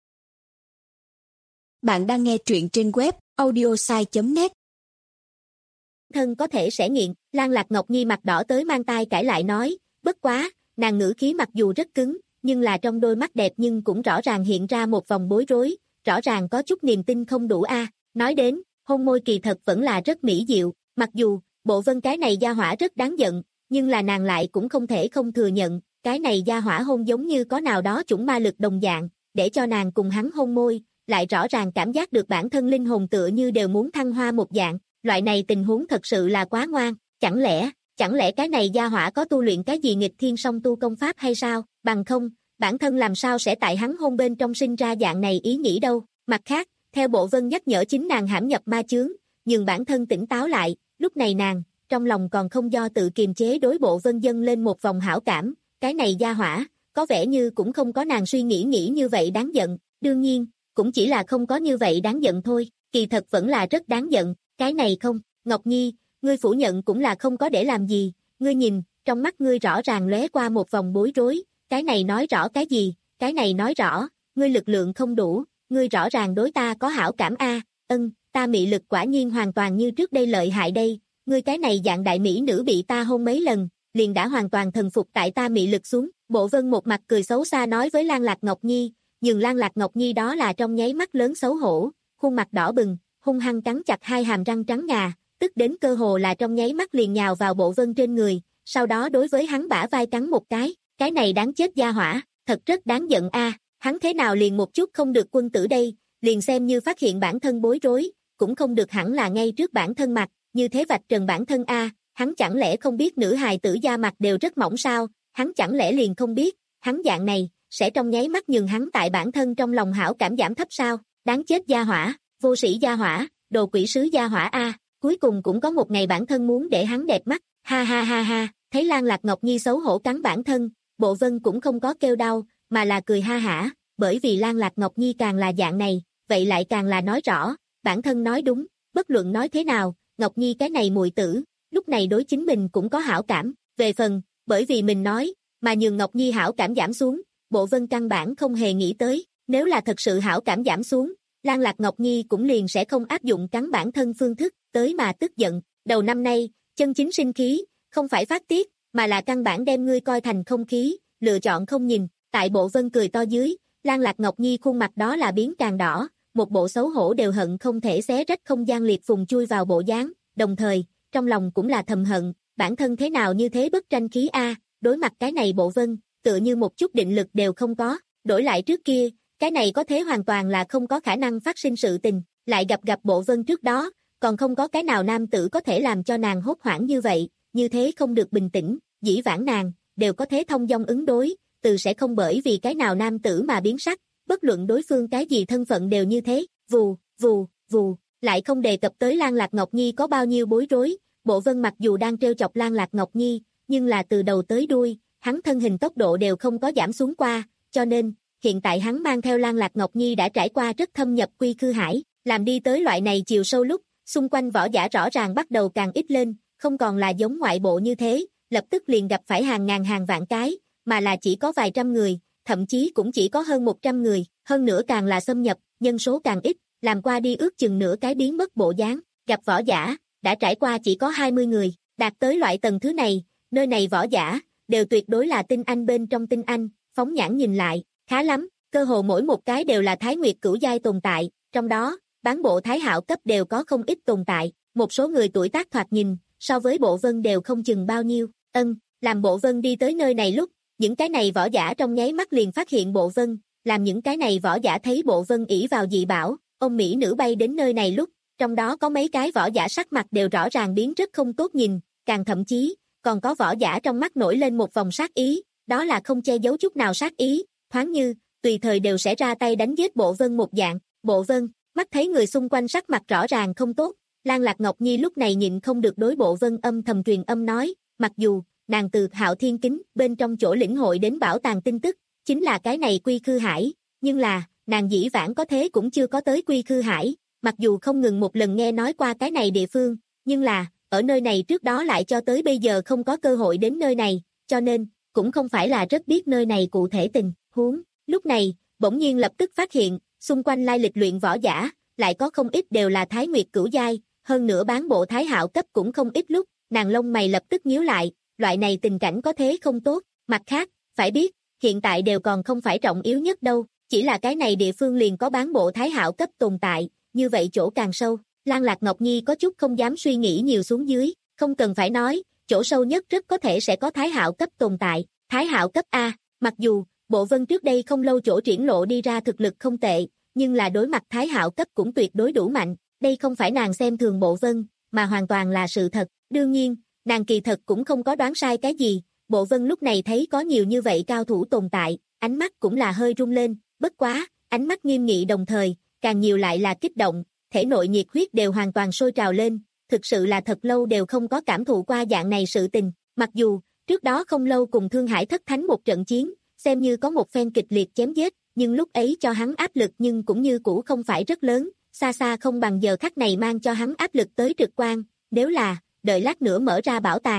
Bạn đang nghe truyện trên web audiosai chấm net. Thân có thể sẽ nghiện, Lan Lạc Ngọc Nhi mặt đỏ tới mang tai cãi lại nói, bất quá, nàng ngữ khí mặc dù rất cứng, nhưng là trong đôi mắt đẹp nhưng cũng rõ ràng hiện ra một vòng bối rối, rõ ràng có chút niềm tin không đủ a. Nói đến, hôn môi kỳ thật vẫn là rất mỹ diệu, mặc dù, Bộ Vân cái này gia hỏa rất đáng giận, nhưng là nàng lại cũng không thể không thừa nhận, cái này gia hỏa hôn giống như có nào đó chủng ma lực đồng dạng, để cho nàng cùng hắn hôn môi, lại rõ ràng cảm giác được bản thân linh hồn tựa như đều muốn thăng hoa một dạng, loại này tình huống thật sự là quá ngoan, chẳng lẽ, chẳng lẽ cái này gia hỏa có tu luyện cái gì nghịch thiên song tu công pháp hay sao, bằng không, bản thân làm sao sẽ tại hắn hôn bên trong sinh ra dạng này ý nghĩ đâu, mặt khác, theo Bộ Vân nhắc nhở chính nàng hãm nhập ma chướng, nhường bản thân tỉnh táo lại, lúc này nàng, trong lòng còn không do tự kiềm chế đối Bộ Vân dâng lên một vòng hảo cảm, cái này gia hỏa, có vẻ như cũng không có nàng suy nghĩ nghĩ như vậy đáng giận, đương nhiên, cũng chỉ là không có như vậy đáng giận thôi, kỳ thật vẫn là rất đáng giận, cái này không, Ngọc Nhi, ngươi phủ nhận cũng là không có để làm gì, ngươi nhìn, trong mắt ngươi rõ ràng lóe qua một vòng bối rối, cái này nói rõ cái gì, cái này nói rõ, ngươi lực lượng không đủ, ngươi rõ ràng đối ta có hảo cảm a, ân, ta mị lực quả nhiên hoàn toàn như trước đây lợi hại đây, ngươi cái này dạng đại mỹ nữ bị ta hôn mấy lần, liền đã hoàn toàn thần phục tại ta mị lực xuống, Bộ Vân một mặt cười xấu xa nói với Lan Lạc Ngọc Nhi, nhưng Lan Lạc Ngọc Nhi đó là trong nháy mắt lớn xấu hổ, khuôn mặt đỏ bừng, hung hăng cắn chặt hai hàm răng trắng ngà, tức đến cơ hồ là trong nháy mắt liền nhào vào Bộ Vân trên người, sau đó đối với hắn bả vai cắn một cái, cái này đáng chết gia hỏa, thật rất đáng giận a, hắn thế nào liền một chút không được quân tử đây, liền xem như phát hiện bản thân bối rối, cũng không được hẳn là ngay trước bản thân mặt, như thế vạch trần bản thân a, hắn chẳng lẽ không biết nữ hài tử da mặt đều rất mỏng sao, hắn chẳng lẽ liền không biết, hắn dạng này, sẽ trong nháy mắt nhường hắn tại bản thân trong lòng hảo cảm giảm thấp sao, đáng chết gia hỏa, vô sĩ gia hỏa, đồ quỷ sứ gia hỏa a, cuối cùng cũng có một ngày bản thân muốn để hắn đẹp mắt, ha ha ha ha, thấy Lan Lạc Ngọc Nhi xấu hổ cắn bản thân, Bộ Vân cũng không có kêu đau, mà là cười ha hả, bởi vì Lan Lạc Ngọc Nhi càng là dạng này, vậy lại càng là nói rõ, bản thân nói đúng, bất luận nói thế nào, Ngọc Nhi cái này muội tử, lúc này đối chính mình cũng có hảo cảm, về phần, bởi vì mình nói, mà nhường Ngọc Nhi hảo cảm giảm xuống, Bộ Vân căn bản không hề nghĩ tới, nếu là thật sự hảo cảm giảm xuống, Lan Lạc Ngọc Nhi cũng liền sẽ không áp dụng cắn bản thân phương thức, tới mà tức giận, đầu năm nay, chân chính sinh khí, không phải phát tiết, mà là căn bản đem ngươi coi thành không khí, lựa chọn không nhìn, tại Bộ Vân cười to dưới, Lan Lạc Ngọc Nhi khuôn mặt đó là biến càng đỏ, một bộ xấu hổ đều hận không thể xé rách không gian liệt phùng chui vào bộ dáng, đồng thời, trong lòng cũng là thầm hận, bản thân thế nào như thế bất tranh khí a, đối mặt cái này Bộ Vân, tựa như một chút định lực đều không có, đổi lại trước kia, cái này có thế hoàn toàn là không có khả năng phát sinh sự tình, lại gặp gặp Bộ Vân trước đó, còn không có cái nào nam tử có thể làm cho nàng hốt hoảng như vậy, như thế không được bình tĩnh, dĩ vãng nàng, đều có thế thông dong ứng đối, từ sẽ không bởi vì cái nào nam tử mà biến sắc, bất luận đối phương cái gì thân phận đều như thế, vù, vù, vù, lại không đề cập tới Lan Lạc Ngọc Nhi có bao nhiêu bối rối, Bộ Vân mặc dù đang trêu chọc Lan Lạc Ngọc Nhi, nhưng là từ đầu tới đuôi, hắn thân hình tốc độ đều không có giảm xuống qua, cho nên, hiện tại hắn mang theo Lan Lạc Ngọc Nhi đã trải qua rất thâm nhập quy khư hải, làm đi tới loại này chiều sâu lúc, xung quanh võ giả rõ ràng bắt đầu càng ít lên, không còn là giống ngoại bộ như thế, lập tức liền gặp phải hàng ngàn hàng vạn cái, mà là chỉ có vài trăm người, thậm chí cũng chỉ có hơn một trăm người, hơn nữa càng là xâm nhập, nhân số càng ít, làm qua đi ước chừng nửa cái biến mất bộ dáng, gặp võ giả, đã trải qua chỉ có hai mươi người, đạt tới loại tầng thứ này, nơi này võ giả, đều tuyệt đối là tinh anh bên trong tinh anh, phóng nhãn nhìn lại, khá lắm, cơ hồ mỗi một cái đều là Thái Nguyệt cửu giai tồn tại, trong đó, bán bộ Thái Hạo cấp đều có không ít tồn tại, một số người tuổi tác thoạt nhìn, so với Bộ Vân đều không chừng bao nhiêu, ân, làm Bộ Vân đi tới nơi này lúc, những cái này võ giả trong nháy mắt liền phát hiện Bộ Vân, làm những cái này võ giả thấy Bộ Vân ỷ vào dị bảo, ông Mỹ nữ bay đến nơi này lúc, trong đó có mấy cái võ giả sắc mặt đều rõ ràng biến rất không tốt nhìn, càng thậm chí, còn có võ giả trong mắt nổi lên một vòng sát ý, đó là không che giấu chút nào sát ý, thoáng như, tùy thời đều sẽ ra tay đánh giết Bộ Vân một dạng, Bộ Vân, mắt thấy người xung quanh sắc mặt rõ ràng không tốt, Lan Lạc Ngọc Nhi lúc này nhịn không được đối Bộ Vân âm thầm truyền âm nói, mặc dù, nàng từ Hạo Thiên Kính bên trong chỗ lĩnh hội đến bảo tàng tin tức, chính là cái này quy khư hải, nhưng là, nàng dĩ vãng có thế cũng chưa có tới quy khư hải, mặc dù không ngừng một lần nghe nói qua cái này địa phương, nhưng là, ở nơi này trước đó lại cho tới bây giờ không có cơ hội đến nơi này, cho nên, cũng không phải là rất biết nơi này cụ thể tình huống. Lúc này, bỗng nhiên lập tức phát hiện, xung quanh lai lịch luyện võ giả, lại có không ít đều là Thái Nguyệt cửu giai, hơn nữa bán bộ Thái Hạo cấp cũng không ít lúc, nàng lông mày lập tức nhíu lại, loại này tình cảnh có thế không tốt, mặt khác, phải biết, hiện tại đều còn không phải trọng yếu nhất đâu, chỉ là cái này địa phương liền có bán bộ Thái Hạo cấp tồn tại, như vậy chỗ càng sâu, Lan Lạc Ngọc Nhi có chút không dám suy nghĩ nhiều xuống dưới, không cần phải nói, chỗ sâu nhất rất có thể sẽ có Thái Hạo cấp tồn tại, Thái Hạo cấp A, mặc dù, Bộ Vân trước đây không lâu chỗ triển lộ đi ra thực lực không tệ, nhưng là đối mặt Thái Hạo cấp cũng tuyệt đối đủ mạnh, đây không phải nàng xem thường Bộ Vân, mà hoàn toàn là sự thật, đương nhiên, nàng kỳ thật cũng không có đoán sai cái gì, Bộ Vân lúc này thấy có nhiều như vậy cao thủ tồn tại, ánh mắt cũng là hơi rung lên, bất quá, ánh mắt nghiêm nghị đồng thời, càng nhiều lại là kích động, thể nội nhiệt huyết đều hoàn toàn sôi trào lên, thực sự là thật lâu đều không có cảm thụ qua dạng này sự tình, mặc dù, trước đó không lâu cùng Thương Hải Thất Thánh một trận chiến, xem như có một phen kịch liệt chém giết, nhưng lúc ấy cho hắn áp lực nhưng cũng như cũ không phải rất lớn, xa xa không bằng giờ khắc này mang cho hắn áp lực tới trực quan, nếu là, đợi lát nữa mở ra bảo tàng,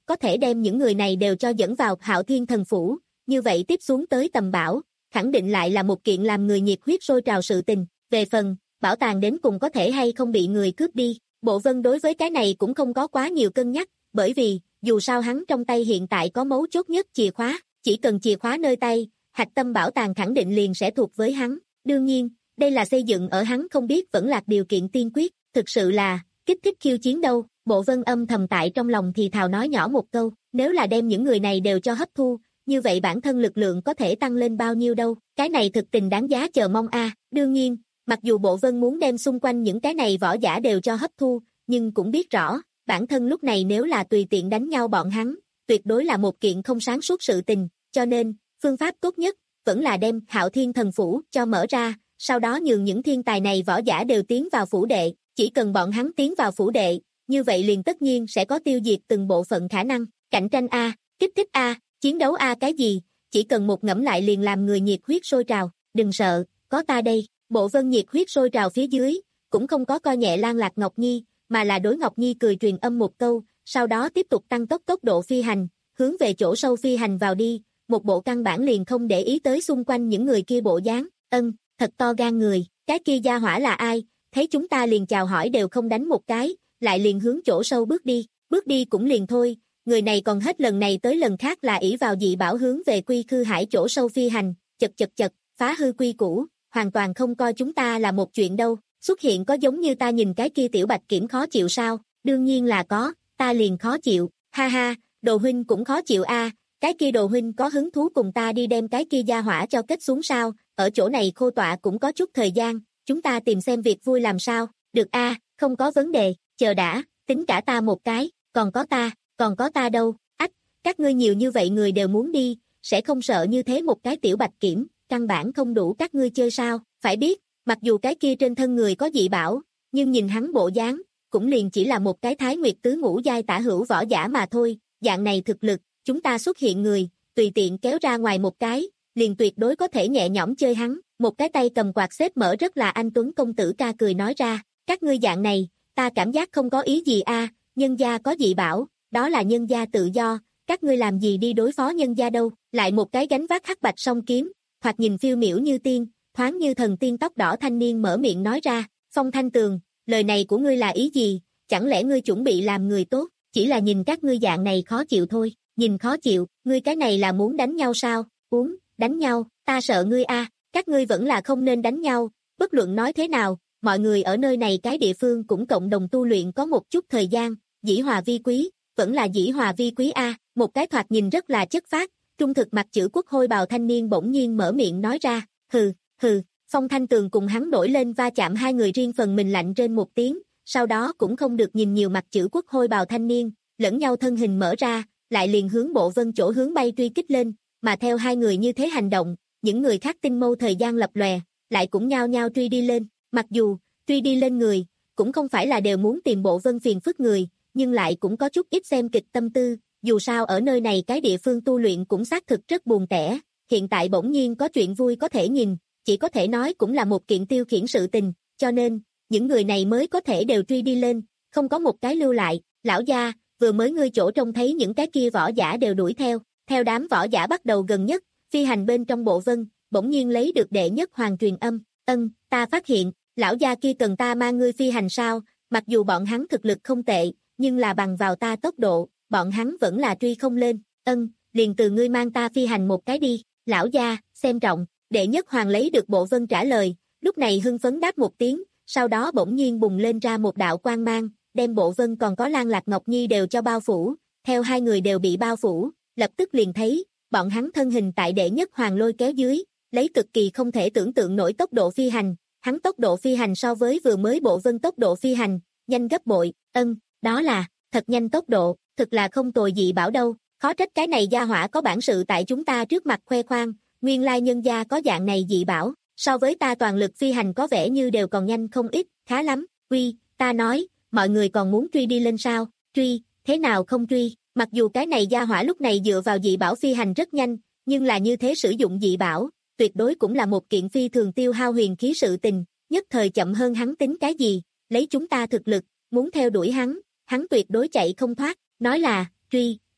có thể đem những người này đều cho dẫn vào Hạo Thiên Thần Phủ, như vậy tiếp xuống tới tầm bảo, khẳng định lại là một kiện làm người nhiệt huyết sôi trào sự tình, về phần, bảo tàng đến cùng có thể hay không bị người cướp đi, Bộ Vân đối với cái này cũng không có quá nhiều cân nhắc, bởi vì, dù sao hắn trong tay hiện tại có mấu chốt nhất chìa khóa, chỉ cần chìa khóa nơi tay, hạch tâm bảo tàng khẳng định liền sẽ thuộc với hắn, đương nhiên, đây là xây dựng ở hắn không biết vẫn lạc điều kiện tiên quyết, thực sự là, kích thích khiêu chiến đâu, Bộ Vân âm thầm tại trong lòng thì thào nói nhỏ một câu, nếu là đem những người này đều cho hấp thu, như vậy bản thân lực lượng có thể tăng lên bao nhiêu đâu, cái này thực tình đáng giá chờ mong a. Đương nhiên, mặc dù Bộ Vân muốn đem xung quanh những cái này võ giả đều cho hấp thu, nhưng cũng biết rõ, bản thân lúc này nếu là tùy tiện đánh nhau bọn hắn, tuyệt đối là một kiện không sáng suốt sự tình, cho nên, phương pháp tốt nhất, vẫn là đem Hạo Thiên Thần Phủ cho mở ra, sau đó nhường những thiên tài này võ giả đều tiến vào phủ đệ, chỉ cần bọn hắn tiến vào phủ đệ, như vậy liền tất nhiên sẽ có tiêu diệt từng bộ phận khả năng, cạnh tranh A, kích thích A, chiến đấu A cái gì, chỉ cần một ngẫm lại liền làm người nhiệt huyết sôi trào, đừng sợ, có ta đây, Bộ Vân nhiệt huyết sôi trào phía dưới, cũng không có coi nhẹ Lan Lạc Ngọc Nhi, mà là đối Ngọc Nhi cười truyền âm một câu, sau đó tiếp tục tăng tốc tốc độ phi hành, hướng về chỗ sâu phi hành vào đi, một bộ căn bản liền không để ý tới xung quanh những người kia bộ dáng, ân, thật to gan người, cái kia gia hỏa là ai, thấy chúng ta liền chào hỏi đều không đánh một cái, lại liền hướng chỗ sâu bước đi, bước đi cũng liền thôi, người này còn hết lần này tới lần khác là ỷ vào dị bảo hướng về Quy Khư Hải chỗ sâu phi hành, chật chật chật, phá hư quy củ, hoàn toàn không coi chúng ta là một chuyện đâu, xuất hiện có giống như ta nhìn cái kia tiểu bạch kiểm khó chịu sao, đương nhiên là có, ta liền khó chịu, ha ha, Đồ huynh cũng khó chịu a, cái kia Đồ huynh có hứng thú cùng ta đi đem cái kia gia hỏa cho kết xuống sao, ở chỗ này khô tọa cũng có chút thời gian, chúng ta tìm xem việc vui làm sao, được a, không có vấn đề, chờ đã, tính cả ta một cái, còn có ta, còn có ta đâu, ách, các ngươi nhiều như vậy người đều muốn đi, sẽ không sợ như thế một cái tiểu bạch kiểm, căn bản không đủ các ngươi chơi sao, phải biết, mặc dù cái kia trên thân người có dị bảo, nhưng nhìn hắn bộ dáng, cũng liền chỉ là một cái Thái Nguyệt tứ ngũ giai tả hữu võ giả mà thôi, dạng này thực lực, chúng ta xuất hiện người, tùy tiện kéo ra ngoài một cái, liền tuyệt đối có thể nhẹ nhõm chơi hắn, một cái tay cầm quạt xếp mở rất là anh tuấn công tử ca cười nói ra, các ngươi dạng này, ta cảm giác không có ý gì a, nhân gia có dị bảo, đó là nhân gia tự do, các ngươi làm gì đi đối phó nhân gia đâu, lại một cái gánh vác hắc bạch song kiếm, thoạt nhìn phiêu miểu như tiên, thoáng như thần tiên tóc đỏ thanh niên mở miệng nói ra, Phong Thanh Tường, lời này của ngươi là ý gì, chẳng lẽ ngươi chuẩn bị làm người tốt, chỉ là nhìn các ngươi dạng này khó chịu thôi, nhìn khó chịu, ngươi cái này là muốn đánh nhau sao, uống, đánh nhau, ta sợ ngươi a, các ngươi vẫn là không nên đánh nhau, bất luận nói thế nào, mọi người ở nơi này cái địa phương cũng cộng đồng tu luyện có một chút thời gian, dĩ hòa vi quý, vẫn là dĩ hòa vi quý a, một cái thoạt nhìn rất là chất phác, trung thực mặt chữ quốc hôi bào thanh niên bỗng nhiên mở miệng nói ra, hừ, hừ, Phong Thanh Tường cùng hắn nổi lên va chạm hai người riêng phần mình lạnh trên một tiếng, sau đó cũng không được nhìn nhiều mặt chữ quốc hôi bào thanh niên, lẫn nhau thân hình mở ra, lại liền hướng Bộ Vân chỗ hướng bay truy kích lên, mà theo hai người như thế hành động, những người khác tinh mâu thời gian lập lòe, lại cũng nhao nhao truy đi lên, mặc dù, truy đi lên người, cũng không phải là đều muốn tìm Bộ Vân phiền phức người, nhưng lại cũng có chút ít xem kịch tâm tư, dù sao ở nơi này cái địa phương tu luyện cũng xác thực rất buồn tẻ, hiện tại bỗng nhiên có chuyện vui có thể nhìn, chỉ có thể nói cũng là một kiện tiêu khiển sự tình, cho nên, những người này mới có thể đều truy đi lên, không có một cái lưu lại, lão gia, vừa mới ngươi chỗ trông thấy những cái kia võ giả đều đuổi theo, theo đám võ giả bắt đầu gần nhất, phi hành bên trong Bộ Vân, bỗng nhiên lấy được đệ nhất hoàng truyền âm, ân, ta phát hiện, lão gia kia cần ta mang ngươi phi hành sao, mặc dù bọn hắn thực lực không tệ, nhưng là bằng vào ta tốc độ, bọn hắn vẫn là truy không lên, ân, liền từ ngươi mang ta phi hành một cái đi, lão gia, xem trọng, đệ nhất hoàng lấy được Bộ Vân trả lời, lúc này hưng phấn đáp một tiếng, sau đó bỗng nhiên bùng lên ra một đạo quang mang, đem Bộ Vân còn có Lan Lạc Ngọc Nhi đều cho bao phủ, theo hai người đều bị bao phủ, lập tức liền thấy, bọn hắn thân hình tại đệ nhất hoàng lôi kéo dưới, lấy cực kỳ không thể tưởng tượng nổi tốc độ phi hành, hắn tốc độ phi hành so với vừa mới Bộ Vân tốc độ phi hành, nhanh gấp bội, ân, đó là, thật nhanh tốc độ, thực là không tồi dị bảo đâu, khó trách cái này gia hỏa có bản sự tại chúng ta trước mặt khoe khoang, nguyên lai nhân gia có dạng này dị bảo, so với ta toàn lực phi hành có vẻ như đều còn nhanh không ít, khá lắm, uy, ta nói, mọi người còn muốn truy đi lên sao, truy, thế nào không truy, mặc dù cái này gia hỏa lúc này dựa vào dị bảo phi hành rất nhanh, nhưng là như thế sử dụng dị bảo, tuyệt đối cũng là một kiện phi thường tiêu hao huyền khí sự tình, nhất thời chậm hơn hắn tính cái gì, lấy chúng ta thực lực, muốn theo đuổi hắn, hắn tuyệt đối chạy không thoát, nói là, truy,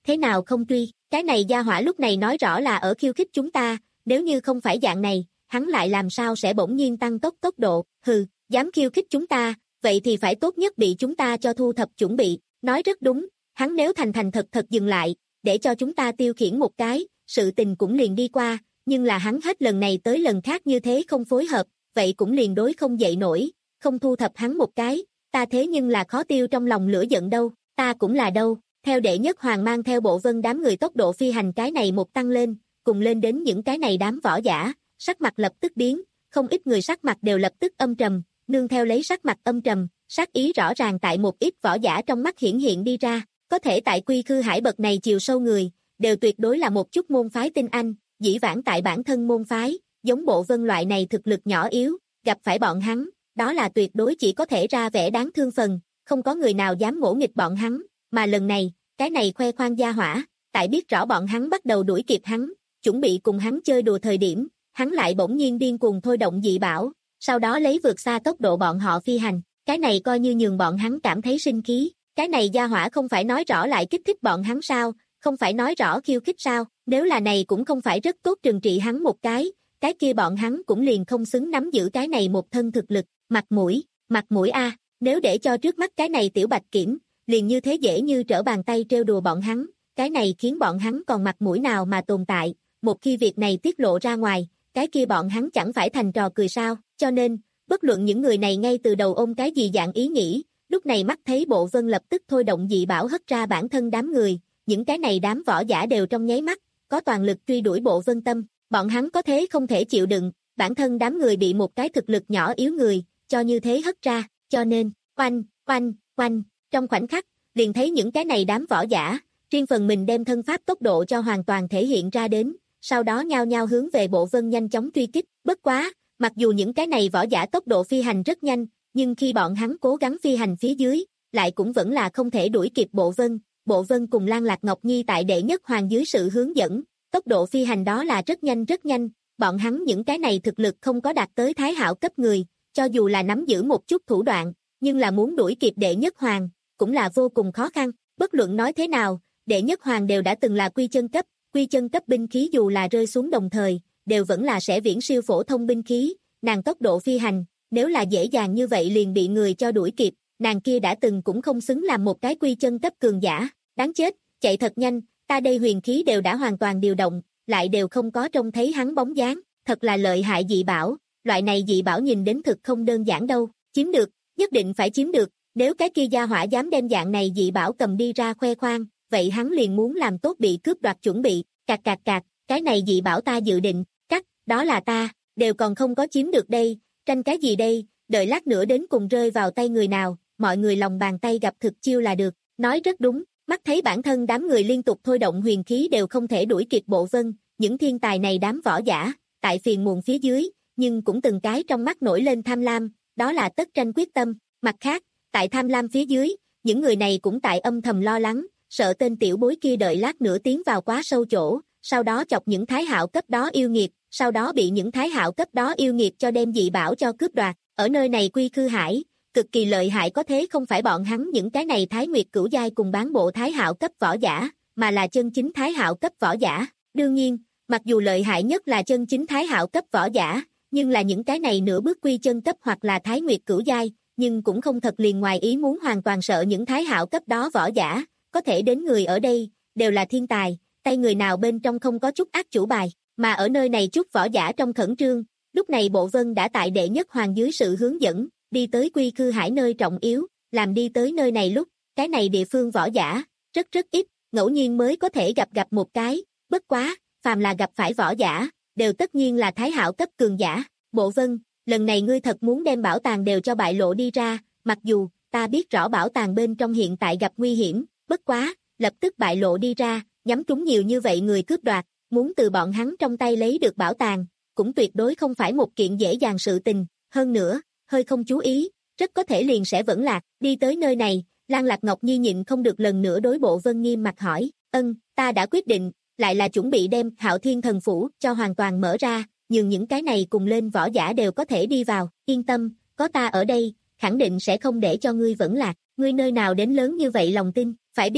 thế nào không truy, cái này gia hỏa lúc này nói rõ là ở khiêu khích chúng ta, nếu như không phải dạng này, hắn lại làm sao sẽ bỗng nhiên tăng tốc tốc độ, hừ, dám khiêu khích chúng ta, vậy thì phải tốt nhất bị chúng ta cho thu thập chuẩn bị, nói rất đúng, hắn nếu thành thành thật thật dừng lại, để cho chúng ta tiêu khiển một cái, sự tình cũng liền đi qua, nhưng là hắn hết lần này tới lần khác như thế không phối hợp, vậy cũng liền đối không dậy nổi, không thu thập hắn một cái, ta thế nhưng là khó tiêu trong lòng lửa giận đâu, ta cũng là đâu, theo đệ nhất hoàng mang theo bộ vân đám người tốc độ phi hành cái này một tăng lên, cùng lên đến những cái này đám võ giả, sắc mặt lập tức biến, không ít người sắc mặt đều lập tức âm trầm, nương theo lấy sắc mặt âm trầm, sát ý rõ ràng tại một ít võ giả trong mắt hiển hiện đi ra, có thể tại Quy Khư Hải bậc này chiều sâu người, đều tuyệt đối là một chút môn phái tinh anh, dĩ vãng tại bản thân môn phái, giống bộ vân loại này thực lực nhỏ yếu, gặp phải bọn hắn, đó là tuyệt đối chỉ có thể ra vẻ đáng thương phần, không có người nào dám ngỗ nghịch bọn hắn, mà lần này, cái này khoe khoang gia hỏa, tại biết rõ bọn hắn bắt đầu đuổi kịp hắn, chuẩn bị cùng hắn chơi đùa thời điểm, hắn lại bỗng nhiên điên cuồng thôi động dị bảo, sau đó lấy vượt xa tốc độ bọn họ phi hành, cái này coi như nhường bọn hắn cảm thấy sinh khí, cái này gia hỏa không phải nói rõ lại kích thích bọn hắn sao, không phải nói rõ khiêu khích sao, nếu là này cũng không phải rất tốt trừng trị hắn một cái, cái kia bọn hắn cũng liền không xứng nắm giữ cái này một thân thực lực, mặt mũi, mặt mũi a, nếu để cho trước mắt cái này tiểu bạch kiểm, liền như thế dễ như trở bàn tay trêu đùa bọn hắn, cái này khiến bọn hắn còn mặt mũi nào mà tồn tại, một khi việc này tiết lộ ra ngoài, cái kia bọn hắn chẳng phải thành trò cười sao, cho nên, bất luận những người này ngay từ đầu ôm cái gì dạng ý nghĩ, lúc này mắt thấy bộ vân lập tức thôi động dị bảo hất ra bản thân đám người, những cái này đám võ giả đều trong nháy mắt, có toàn lực truy đuổi bộ vân tâm, bọn hắn có thế không thể chịu đựng, bản thân đám người bị một cái thực lực nhỏ yếu người, cho như thế hất ra, cho nên, oanh, oanh, oanh, trong khoảnh khắc, liền thấy những cái này đám võ giả, riêng phần mình đem thân pháp tốc độ cho hoàn toàn thể hiện ra đến, sau đó nhao nhao hướng về bộ vân nhanh chóng truy kích, bất quá, mặc dù những cái này võ giả tốc độ phi hành rất nhanh, nhưng khi bọn hắn cố gắng phi hành phía dưới, lại cũng vẫn là không thể đuổi kịp bộ vân, bộ vân cùng Lan Lạc Ngọc Nhi tại đệ nhất hoàng dưới sự hướng dẫn, tốc độ phi hành đó là rất nhanh rất nhanh, bọn hắn những cái này thực lực không có đạt tới thái hạo cấp người, cho dù là nắm giữ một chút thủ đoạn, nhưng là muốn đuổi kịp đệ nhất hoàng, cũng là vô cùng khó khăn, bất luận nói thế nào, đệ nhất hoàng đều đã từng là quy chân cấp, quy chân cấp binh khí dù là rơi xuống đồng thời, đều vẫn là sẽ viễn siêu phổ thông binh khí, nàng tốc độ phi hành, nếu là dễ dàng như vậy liền bị người cho đuổi kịp, nàng kia đã từng cũng không xứng làm một cái quy chân cấp cường giả, đáng chết, chạy thật nhanh, ta đây huyền khí đều đã hoàn toàn điều động, lại đều không có trông thấy hắn bóng dáng, thật là lợi hại dị bảo, loại này dị bảo nhìn đến thực không đơn giản đâu, chiếm được, nhất định phải chiếm được, nếu cái kia gia hỏa dám đem dạng này dị bảo cầm đi ra khoe khoang, vậy hắn liền muốn làm tốt bị cướp đoạt chuẩn bị, cạc cạc cạc, cái này dị bảo ta dự định, cắt, đó là ta, đều còn không có chiếm được đây, tranh cái gì đây, đợi lát nữa đến cùng rơi vào tay người nào, mọi người lòng bàn tay gặp thực chiêu là được, nói rất đúng, mắt thấy bản thân đám người liên tục thôi động huyền khí đều không thể đuổi kịp bộ vân, những thiên tài này đám võ giả, tại phiền muộn phía dưới, nhưng cũng từng cái trong mắt nổi lên tham lam, đó là tất tranh quyết tâm, mặt khác, tại tham lam phía dưới, những người này cũng tại âm thầm lo lắng, sợ tên tiểu bối kia đợi lát nữa tiến vào quá sâu chỗ, sau đó chọc những thái hạo cấp đó yêu nghiệt, sau đó bị những thái hạo cấp đó yêu nghiệt cho đem dị bảo cho cướp đoạt, ở nơi này Quy Khư Hải, cực kỳ lợi hại có thế không phải bọn hắn những cái này thái nguyệt cửu giai cùng bán bộ thái hạo cấp võ giả, mà là chân chính thái hạo cấp võ giả, đương nhiên, mặc dù lợi hại nhất là chân chính thái hạo cấp võ giả, nhưng là những cái này nửa bước quy chân cấp hoặc là thái nguyệt cửu giai, nhưng cũng không thật liền ngoài ý muốn hoàn toàn sợ những thái hạo cấp đó võ giả, có thể đến người ở đây, đều là thiên tài, tay người nào bên trong không có chút ác chủ bài, mà ở nơi này chút võ giả trong khẩn trương, lúc này Bộ Vân đã tại đệ nhất hoàng dưới sự hướng dẫn, đi tới Quy Khư Hải nơi trọng yếu, làm đi tới nơi này lúc, cái này địa phương võ giả, rất rất ít, ngẫu nhiên mới có thể gặp gặp một cái, bất quá, phàm là gặp phải võ giả, đều tất nhiên là thái hạo cấp cường giả, Bộ Vân, lần này ngươi thật muốn đem bảo tàng đều cho bại lộ đi ra, mặc dù, ta biết rõ bảo tàng bên trong hiện tại gặp nguy hiểm, bất quá, lập tức bại lộ đi ra, nhắm trúng nhiều như vậy người cướp đoạt, muốn từ bọn hắn trong tay lấy được bảo tàng, cũng tuyệt đối không phải một kiện dễ dàng sự tình, hơn nữa, hơi không chú ý, rất có thể liền sẽ vẫn lạc, đi tới nơi này, Lan Lạc Ngọc Nhi nhịn không được lần nữa đối Bộ Vân nghiêm mặt hỏi, ân, ta đã quyết định, lại là chuẩn bị đem Hạo Thiên Thần Phủ cho hoàn toàn mở ra, nhưng những cái này cùng lên võ giả đều có thể đi vào, yên tâm, có ta ở đây, khẳng định sẽ không để cho ngươi vẫn lạc, ngươi nơi nào đến lớn như vậy lòng tin, phải biết,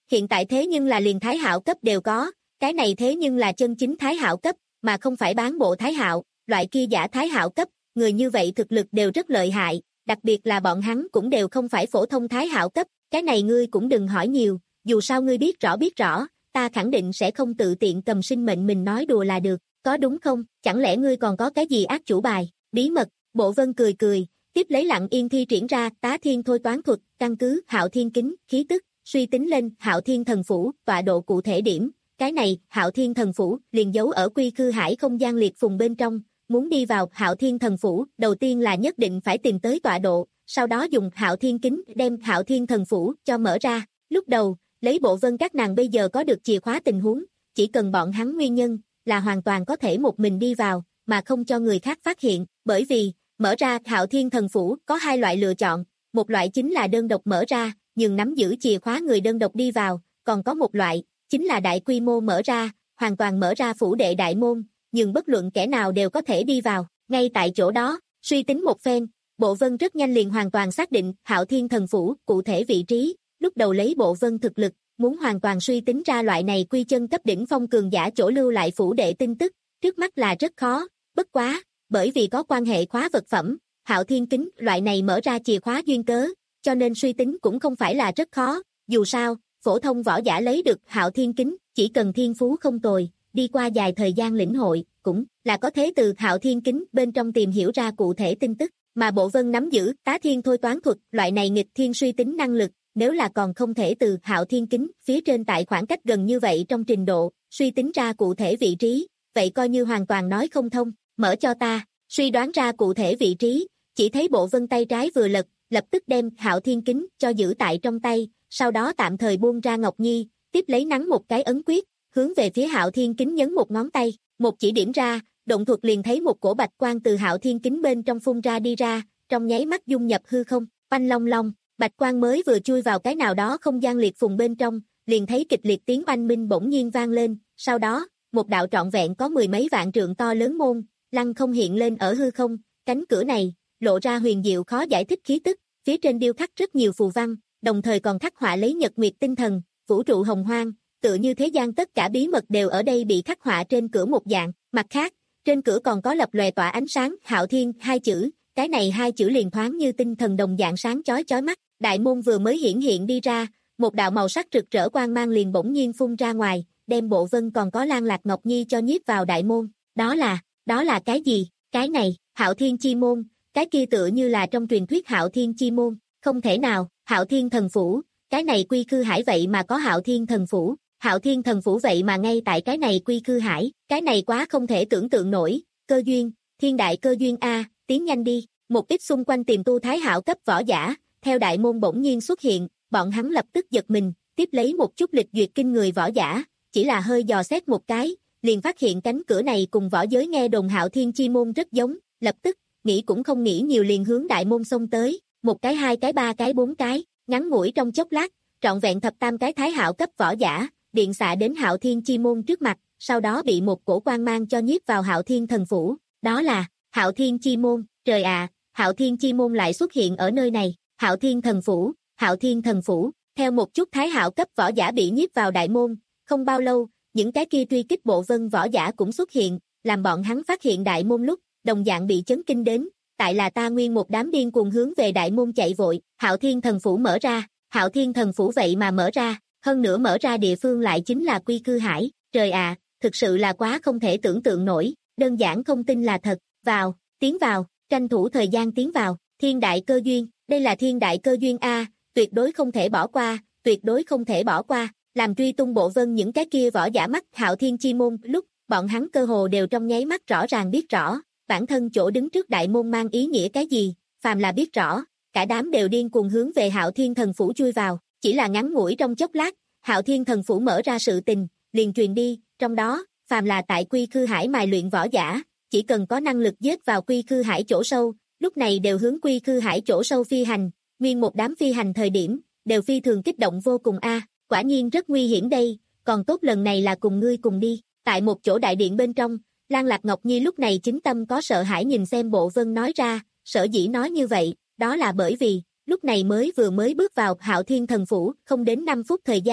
hiện tại thế nhưng là liền thái hạo cấp đều có, cái này thế nhưng là chân chính thái hạo cấp, mà không phải bán bộ thái hạo, loại kia giả thái hạo cấp, người như vậy thực lực đều rất lợi hại, đặc biệt là bọn hắn cũng đều không phải phổ thông thái hạo cấp, cái này ngươi cũng đừng hỏi nhiều, dù sao ngươi biết rõ biết rõ, ta khẳng định sẽ không tự tiện cầm sinh mệnh mình nói đùa là được, có đúng không, chẳng lẽ ngươi còn có cái gì ác chủ bài, bí mật, Bộ Vân cười cười, tiếp lấy lặng yên thi triển ra tá thiên thôi toán thuật, căn cứ Hạo Thiên kính, khí tức, suy tính lên Hạo Thiên thần phủ, tọa độ cụ thể điểm, cái này, Hạo Thiên thần phủ, liền giấu ở quy khư hải không gian liệt phùng bên trong, muốn đi vào Hạo Thiên thần phủ, đầu tiên là nhất định phải tìm tới tọa độ, sau đó dùng Hạo Thiên kính đem Hạo Thiên thần phủ cho mở ra, lúc đầu, lấy Bộ Vân các nàng bây giờ có được chìa khóa tình huống, chỉ cần bọn hắn nguyên nhân, là hoàn toàn có thể một mình đi vào, mà không cho người khác phát hiện, bởi vì, mở ra Hạo Thiên thần phủ có hai loại lựa chọn, một loại chính là đơn độc mở ra, nhưng nắm giữ chìa khóa người đơn độc đi vào, còn có một loại, chính là đại quy mô mở ra, hoàn toàn mở ra phủ đệ đại môn, nhưng bất luận kẻ nào đều có thể đi vào, ngay tại chỗ đó, suy tính một phen, Bộ Vân rất nhanh liền hoàn toàn xác định Hạo Thiên thần phủ cụ thể vị trí, lúc đầu lấy Bộ Vân thực lực, muốn hoàn toàn suy tính ra loại này quy chân cấp đỉnh phong cường giả chỗ lưu lại phủ đệ tin tức, trước mắt là rất khó, bất quá, bởi vì có quan hệ khóa vật phẩm, Hạo Thiên kính loại này mở ra chìa khóa duyên cớ, cho nên suy tính cũng không phải là rất khó, dù sao, phổ thông võ giả lấy được Hạo Thiên kính, chỉ cần thiên phú không tồi, đi qua dài thời gian lĩnh hội, cũng là có thể từ Hạo Thiên kính bên trong tìm hiểu ra cụ thể tin tức, mà Bộ Vân nắm giữ tá thiên thôi toán thuật, loại này nghịch thiên suy tính năng lực, nếu là còn không thể từ Hạo Thiên kính phía trên tại khoảng cách gần như vậy trong trình độ, suy tính ra cụ thể vị trí, vậy coi như hoàn toàn nói không thông, mở cho ta, suy đoán ra cụ thể vị trí, chỉ thấy Bộ Vân tay trái vừa lật, lập tức đem Hạo Thiên kính cho giữ tại trong tay, sau đó tạm thời buông ra Ngọc Nhi, tiếp lấy nắn một cái ấn quyết, hướng về phía Hạo Thiên kính nhấn một ngón tay, một chỉ điểm ra, động thuật liền thấy một cổ bạch quang từ Hạo Thiên kính bên trong phun ra đi ra, trong nháy mắt dung nhập hư không, oanh long long, bạch quang mới vừa chui vào cái nào đó không gian liệt phùng bên trong, liền thấy kịch liệt tiếng oanh minh bỗng nhiên vang lên, sau đó, một đạo trọn vẹn có mười mấy vạn trượng to lớn môn, lăng không hiện lên ở hư không, cánh cửa này, lộ ra huyền diệu khó giải thích khí tức, phía trên điêu khắc rất nhiều phù văn, đồng thời còn khắc họa lấy nhật nguyệt tinh thần, vũ trụ hồng hoang, tựa như thế gian tất cả bí mật đều ở đây bị khắc họa trên cửa một dạng, mặt khác, trên cửa còn có lập lòe tỏa ánh sáng, Hạo Thiên, hai chữ, cái này hai chữ liền thoáng như tinh thần đồng dạng sáng chói chói mắt, đại môn vừa mới hiển hiện đi ra, một đạo màu sắc rực rỡ quang mang liền bỗng nhiên phun ra ngoài, đem Bộ Vân còn có Lan Lạc Ngọc Nhi cho nhiếp vào đại môn, đó là, đó là cái gì, cái này, Hạo Thiên chi môn, cái kia tựa như là trong truyền thuyết Hạo Thiên chi môn, không thể nào, Hạo Thiên thần phủ, cái này quy khư hải vậy mà có Hạo Thiên thần phủ, Hạo Thiên thần phủ vậy mà ngay tại cái này quy khư hải, cái này quá không thể tưởng tượng nổi, cơ duyên, thiên đại cơ duyên a, tiến nhanh đi, một ít xung quanh tìm tu thái hạo cấp võ giả, theo đại môn bỗng nhiên xuất hiện, bọn hắn lập tức giật mình, tiếp lấy một chút lịch duyệt kinh người võ giả, chỉ là hơi dò xét một cái, liền phát hiện cánh cửa này cùng võ giới nghe đồn Hạo Thiên chi môn rất giống, lập tức, nghĩ cũng không nghĩ nhiều liền hướng đại môn xông tới, một cái hai cái ba cái bốn cái, ngắn ngủi trong chốc lát, trọn vẹn thập tam cái thái hạo cấp võ giả, điện xạ đến Hạo Thiên chi môn trước mặt, sau đó bị một cổ quang mang cho nhiếp vào Hạo Thiên thần phủ, đó là Hạo Thiên chi môn, trời ạ, à, Hạo Thiên chi môn lại xuất hiện ở nơi này, Hạo Thiên thần phủ, Hạo Thiên thần phủ, theo một chút thái hạo cấp võ giả bị nhiếp vào đại môn, không bao lâu, những cái kia truy kích Bộ Vân võ giả cũng xuất hiện, làm bọn hắn phát hiện đại môn lúc, đồng dạng bị chấn kinh đến, tại là ta nguyên một đám điên cuồng hướng về đại môn chạy vội, Hạo Thiên thần phủ mở ra, Hạo Thiên thần phủ vậy mà mở ra, hơn nữa mở ra địa phương lại chính là quy khư hải, trời ạ, à, thực sự là quá không thể tưởng tượng nổi, đơn giản không tin là thật, vào, tiến vào, tranh thủ thời gian tiến vào, thiên đại cơ duyên, đây là thiên đại cơ duyên a, tuyệt đối không thể bỏ qua, tuyệt đối không thể bỏ qua, làm truy tung Bộ Vân những cái kia võ giả mắt Hạo Thiên chi môn, lúc, bọn hắn cơ hồ đều trong nháy mắt rõ ràng biết rõ, bản thân chỗ đứng trước đại môn mang ý nghĩa cái gì, phàm là biết rõ, cả đám đều điên cuồng hướng về Hạo Thiên thần phủ chui vào, chỉ là ngắn ngủi trong chốc lát, Hạo Thiên thần phủ mở ra sự tình, liền truyền đi, trong đó, phàm là tại quy khư hải mài luyện võ giả, chỉ cần có năng lực giết vào quy khư hải chỗ sâu, lúc này đều hướng quy khư hải chỗ sâu phi hành, nguyên một đám phi hành thời điểm, đều phi thường kích động vô cùng a, quả nhiên rất nguy hiểm đây, còn tốt lần này là cùng ngươi cùng đi, tại một chỗ đại điện bên trong, Lan Lạc Ngọc Nhi lúc này chính tâm có sợ hãi nhìn xem Bộ Vân nói ra, sở dĩ nói như vậy, đó là bởi vì, lúc này mới vừa mới bước vào Hạo Thiên thần phủ, không đến năm phút thời gian,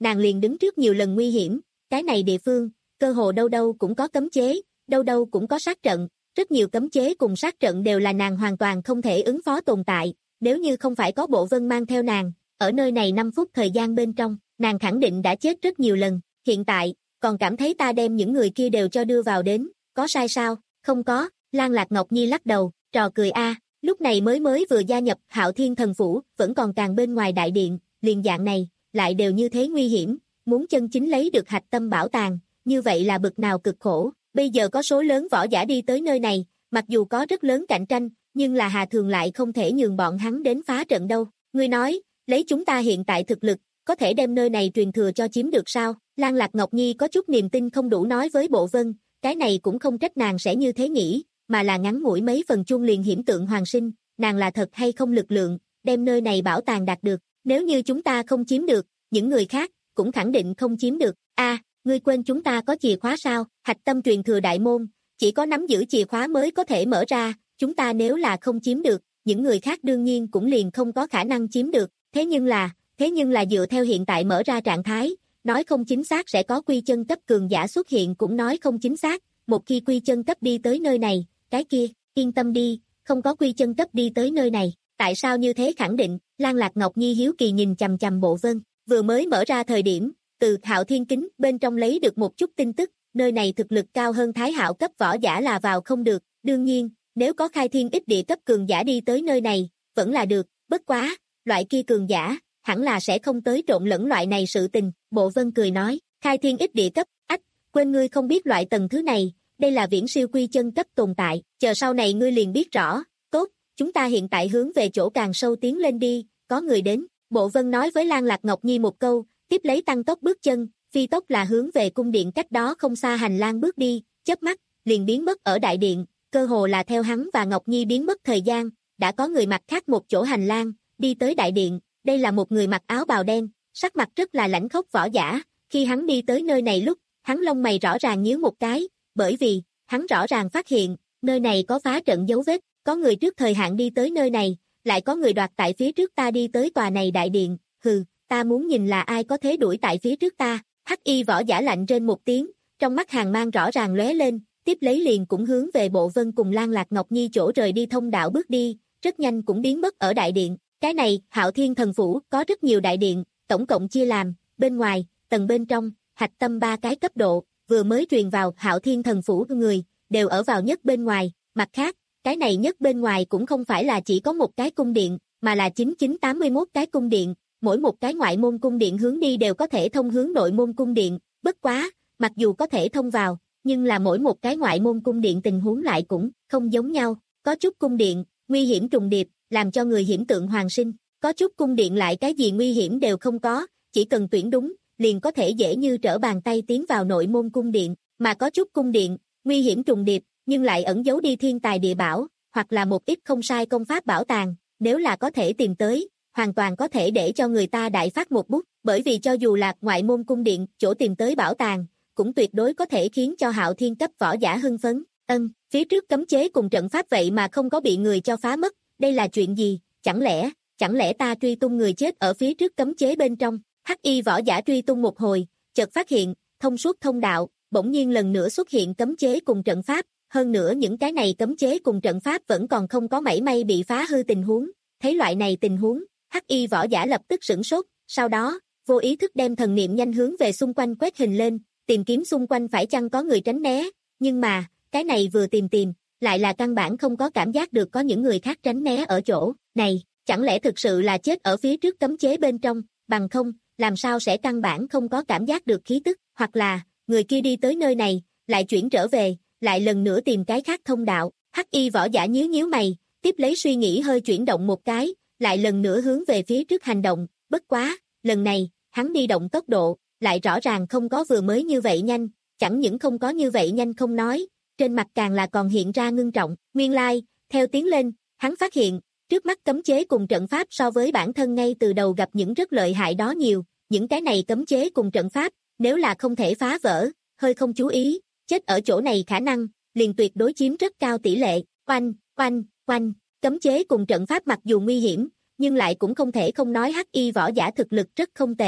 nàng liền đứng trước nhiều lần nguy hiểm, cái này địa phương, cơ hồ đâu đâu cũng có cấm chế, đâu đâu cũng có sát trận, rất nhiều cấm chế cùng sát trận đều là nàng hoàn toàn không thể ứng phó tồn tại, nếu như không phải có Bộ Vân mang theo nàng, ở nơi này năm phút thời gian bên trong, nàng khẳng định đã chết rất nhiều lần, hiện tại, còn cảm thấy ta đem những người kia đều cho đưa vào đến, có sai sao? Không có, Lan Lạc Ngọc Nhi lắc đầu, trò cười a, lúc này mới mới vừa gia nhập Hạo Thiên Thần Phủ, vẫn còn càng bên ngoài đại điện, liền dạng này, lại đều như thế nguy hiểm, muốn chân chính lấy được hạch tâm bảo tàng, như vậy là bực nào cực khổ, bây giờ có số lớn võ giả đi tới nơi này, mặc dù có rất lớn cạnh tranh, nhưng là Hà Thường lại không thể nhường bọn hắn đến phá trận đâu, ngươi nói, lấy chúng ta hiện tại thực lực, có thể đem nơi này truyền thừa cho chiếm được sao? Lan Lạc Ngọc Nhi có chút niềm tin không đủ nói với Bộ Vân, cái này cũng không trách nàng sẽ như thế nghĩ, mà là ngắn ngủi mấy phần chuông liền hiểm tượng hoàng sinh, nàng là thật hay không lực lượng, đem nơi này bảo tàng đạt được, nếu như chúng ta không chiếm được, những người khác, cũng khẳng định không chiếm được, a, ngươi quên chúng ta có chìa khóa sao, hạch tâm truyền thừa đại môn, chỉ có nắm giữ chìa khóa mới có thể mở ra, chúng ta nếu là không chiếm được, những người khác đương nhiên cũng liền không có khả năng chiếm được, thế nhưng là, thế nhưng là dựa theo hiện tại mở ra trạng thái, nói không chính xác sẽ có quy chân cấp cường giả xuất hiện cũng nói không chính xác, một khi quy chân cấp đi tới nơi này, cái kia, yên tâm đi, không có quy chân cấp đi tới nơi này, tại sao như thế khẳng định, Lan Lạc Ngọc Nhi hiếu kỳ nhìn chằm chằm Bộ Vân, vừa mới mở ra thời điểm, từ Hạo Thiên Kính bên trong lấy được một chút tin tức, nơi này thực lực cao hơn Thái Hạo cấp võ giả là vào không được, đương nhiên, nếu có khai thiên ích địa cấp cường giả đi tới nơi này, vẫn là được, bất quá, loại kia cường giả, hẳn là sẽ không tới trộn lẫn loại này sự tình, Bộ Vân cười nói, khai thiên ích địa cấp, ách, quên ngươi không biết loại tầng thứ này, đây là viễn siêu quy chân cấp tồn tại, chờ sau này ngươi liền biết rõ, tốt, chúng ta hiện tại hướng về chỗ càng sâu tiến lên đi, có người đến, Bộ Vân nói với Lan Lạc Ngọc Nhi một câu, tiếp lấy tăng tốc bước chân, phi tốc là hướng về cung điện cách đó không xa hành lang bước đi, chớp mắt, liền biến mất ở đại điện, cơ hồ là theo hắn và Ngọc Nhi biến mất thời gian, đã có người mặc khác một chỗ hành lang, đi tới đại điện, đây là một người mặc áo bào đen, sắc mặt rất là lãnh khốc võ giả, khi hắn đi tới nơi này lúc, hắn lông mày rõ ràng nhíu một cái, bởi vì, hắn rõ ràng phát hiện, nơi này có phá trận dấu vết, có người trước thời hạn đi tới nơi này, lại có người đoạt tại phía trước ta đi tới tòa này đại điện, hừ, ta muốn nhìn là ai có thế đuổi tại phía trước ta, hắc y võ giả lạnh trên một tiếng, trong mắt hàn mang rõ ràng lóe lên, tiếp lấy liền cũng hướng về Bộ Vân cùng Lan Lạc Ngọc Nhi chỗ rời đi thông đạo bước đi, rất nhanh cũng biến mất ở đại điện, cái này, Hạo Thiên Thần Phủ, có rất nhiều đại điện, tổng cộng chia làm, bên ngoài, tầng bên trong, hạch tâm ba cái cấp độ, vừa mới truyền vào Hạo Thiên Thần Phủ người, đều ở vào nhất bên ngoài, mặt khác, cái này nhất bên ngoài cũng không phải là chỉ có một cái cung điện, mà là chín chín tám mươi mốt cái cung điện, mỗi một cái ngoại môn cung điện hướng đi đều có thể thông hướng nội môn cung điện, bất quá, mặc dù có thể thông vào, nhưng là mỗi một cái ngoại môn cung điện tình huống lại cũng không giống nhau, có chút cung điện, nguy hiểm trùng điệp, làm cho người hiểm tượng hoàng sinh, có chút cung điện lại cái gì nguy hiểm đều không có, chỉ cần tuyển đúng, liền có thể dễ như trở bàn tay tiến vào nội môn cung điện, mà có chút cung điện, nguy hiểm trùng điệp, nhưng lại ẩn giấu đi thiên tài địa bảo, hoặc là một ít không sai công pháp bảo tàng, nếu là có thể tìm tới, hoàn toàn có thể để cho người ta đại phát một bút, bởi vì cho dù là ngoại môn cung điện, chỗ tìm tới bảo tàng, cũng tuyệt đối có thể khiến cho Hạo Thiên cấp võ giả hưng phấn, ân, phía trước cấm chế cùng trận pháp vậy mà không có bị người cho phá mất, đây là chuyện gì, chẳng lẽ, chẳng lẽ ta truy tung người chết ở phía trước cấm chế bên trong, hắc y võ giả truy tung một hồi, chợt phát hiện, thông suốt thông đạo, bỗng nhiên lần nữa xuất hiện cấm chế cùng trận pháp, hơn nữa những cái này cấm chế cùng trận pháp vẫn còn không có mảy may bị phá hư tình huống, thấy loại này tình huống, hắc y võ giả lập tức sửng sốt, sau đó, vô ý thức đem thần niệm nhanh hướng về xung quanh quét hình lên, tìm kiếm xung quanh phải chăng có người tránh né, nhưng mà, cái này vừa tìm tìm, lại là căn bản không có cảm giác được có những người khác tránh né ở chỗ này, chẳng lẽ thực sự là chết ở phía trước cấm chế bên trong, bằng không, làm sao sẽ căn bản không có cảm giác được khí tức, hoặc là, người kia đi tới nơi này, lại chuyển trở về, lại lần nữa tìm cái khác thông đạo, hắc y võ giả nhíu nhíu mày, tiếp lấy suy nghĩ hơi chuyển động một cái, lại lần nữa hướng về phía trước hành động, bất quá, lần này, hắn đi động tốc độ, lại rõ ràng không có vừa mới như vậy nhanh, chẳng những không có như vậy nhanh không nói, trên mặt càng là còn hiện ra ngưng trọng, nguyên lai, theo tiến lên, hắn phát hiện, trước mắt cấm chế cùng trận pháp so với bản thân ngay từ đầu gặp những rất lợi hại đó nhiều, những cái này cấm chế cùng trận pháp, nếu là không thể phá vỡ, hơi không chú ý, chết ở chỗ này khả năng, liền tuyệt đối chiếm rất cao tỷ lệ, oanh, oanh, oanh, cấm chế cùng trận pháp mặc dù nguy hiểm, nhưng lại cũng không thể không nói hắc y võ giả thực lực rất không tệ,